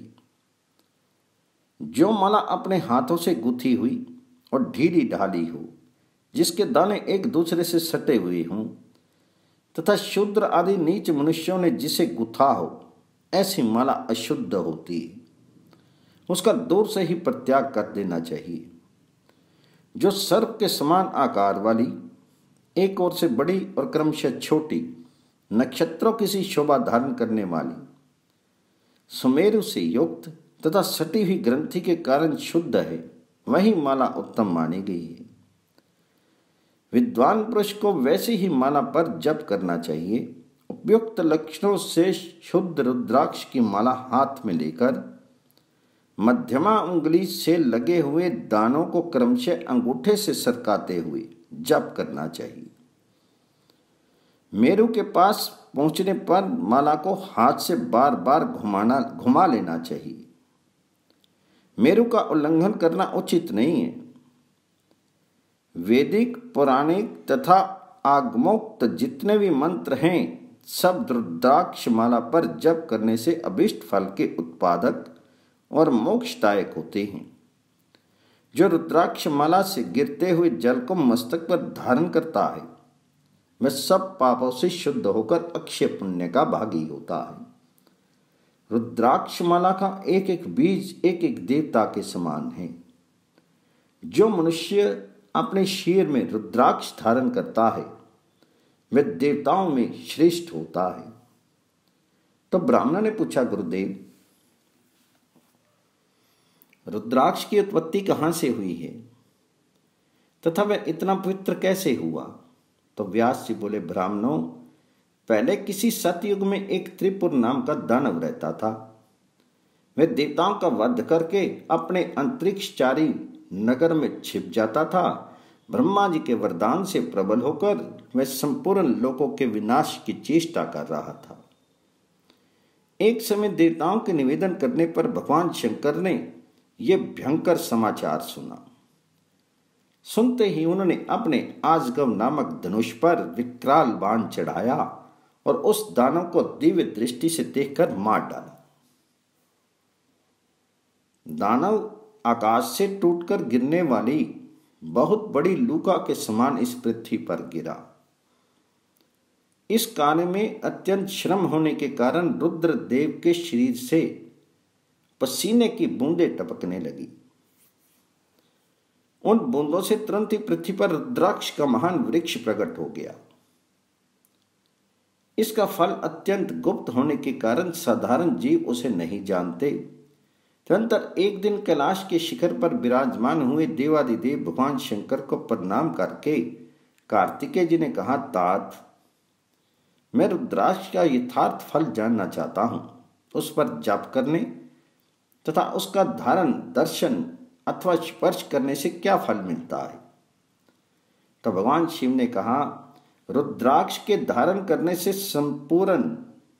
जो माला अपने हाथों से गुथी हुई और ढीली ढाली हो, जिसके दाने एक दूसरे से सटे हुए हों तथा शूद्र आदि नीच मनुष्यों ने जिसे गुथा हो, ऐसी माला अशुद्ध होती है। उसका दूर से ही परित्याग कर देना चाहिए। जो सर्प के समान आकार वाली, एक ओर से बड़ी और क्रमशः छोटी, नक्षत्रों की सी शोभा धारण करने वाली, सुमेरु से युक्त तथा सटी हुई ग्रंथि के कारण शुद्ध है, वही माला उत्तम मानी गई है। विद्वान पुरुष को वैसी ही माला पर जप करना चाहिए। उपयुक्त लक्षणों से शुद्ध रुद्राक्ष की माला हाथ में लेकर मध्यमा उंगली से लगे हुए दानों को क्रमशः अंगूठे से सरकाते हुए जप करना चाहिए। मेरु के पास पहुंचने पर माला को हाथ से बार बार घुमाना घुमा लेना चाहिए। मेरु का उल्लंघन करना उचित नहीं है। वैदिक, पौराणिक तथा आगमोक्त जितने भी मंत्र हैं, सब रुद्राक्ष माला पर जप करने से अभिष्ट फल के उत्पादक और मोक्षदायक होते हैं। जो रुद्राक्ष माला से गिरते हुए जल को मस्तक पर धारण करता है, वह सब पापों से शुद्ध होकर अक्षय पुण्य का भागी होता है। रुद्राक्ष माला का एक एक बीज एक एक देवता के समान है। जो मनुष्य अपने शीर में रुद्राक्ष धारण करता है वह देवताओं में श्रेष्ठ होता है। तो ब्राह्मण ने पूछा, गुरुदेव, रुद्राक्ष की उत्पत्ति कहां से हुई है तथा वह इतना पवित्र कैसे हुआ? तो व्यास जी बोले, ब्राह्मणों, पहले किसी सतयुग में एक त्रिपुर नाम का दानव रहता था। वह देवताओं का वध करके अपने अंतरिक्षचारी नगर में छिप जाता था। ब्रह्मा जी के वरदान से प्रबल होकर वह संपूर्ण लोकों के विनाश की चेष्टा कर रहा था। एक समय देवताओं के निवेदन करने पर भगवान शंकर ने यह भयंकर समाचार सुना। सुनते ही उन्होंने अपने आजगव नामक धनुष पर विकराल बाण चढ़ाया और उस दानव को दिव्य दृष्टि से देखकर मार डाला। दानव आकाश से टूटकर गिरने वाली बहुत बड़ी लूका के समान इस पृथ्वी पर गिरा। इस कार्य में अत्यंत श्रम होने के कारण रुद्र देव के शरीर से पसीने की बूंदें टपकने लगी। उन बूंदों से तुरंत ही पृथ्वी पर रुद्राक्ष का महान वृक्ष प्रकट हो गया। इसका फल अत्यंत गुप्त होने के कारण साधारण जीव उसे नहीं जानते। तदनंतर एक दिन कैलाश के शिखर पर विराजमान हुए देवादिदेव भगवान शंकर को प्रणाम करके कार्तिकेय जी ने कहा, तात, मैं रुद्राक्ष का यथार्थ फल जानना चाहता हूं। उस पर जाप करने तथा उसका धारण, दर्शन अथवा स्पर्श करने से क्या फल मिलता है? तो भगवान शिव ने कहा, रुद्राक्ष के धारण करने से संपूर्ण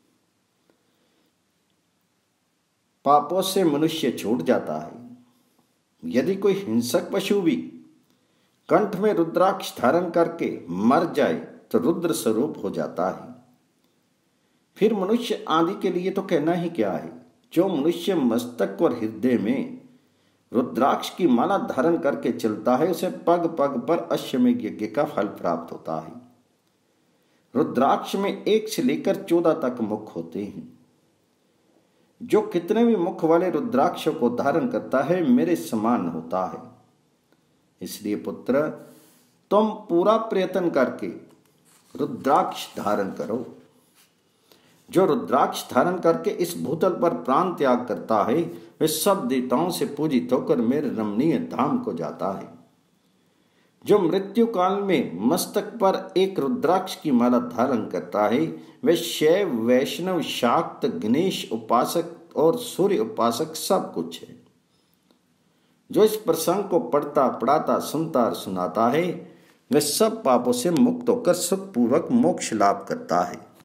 पापों से मनुष्य छूट जाता है। यदि कोई हिंसक पशु भी कंठ में रुद्राक्ष धारण करके मर जाए तो रुद्र स्वरूप हो जाता है। फिर मनुष्य आदि के लिए तो कहना ही क्या है। जो मनुष्य मस्तक और हृदय में रुद्राक्ष की माला धारण करके चलता है, उसे पग पग पर अश्वमेध यज्ञ का फल प्राप्त होता है। रुद्राक्ष में एक से लेकर चौदह तक मुख होते हैं। जो कितने भी मुख वाले रुद्राक्ष को धारण करता है मेरे समान होता है। इसलिए पुत्र, तुम पूरा प्रयत्न करके रुद्राक्ष धारण करो। जो रुद्राक्ष धारण करके इस भूतल पर प्राण त्याग करता है वे सब देवताओं से पूजित होकर मेरे रमणीय धाम को जाता है। जो मृत्यु काल में मस्तक पर एक रुद्राक्ष की माला धारण करता है वे शैव, वैष्णव, शाक्त, गणेश उपासक और सूर्य उपासक सब कुछ है। जो इस प्रसंग को पढ़ता, पढ़ाता, सुनता और सुनाता है वह सब पापों से मुक्त होकर सुखपूर्वक मोक्ष लाभ करता है।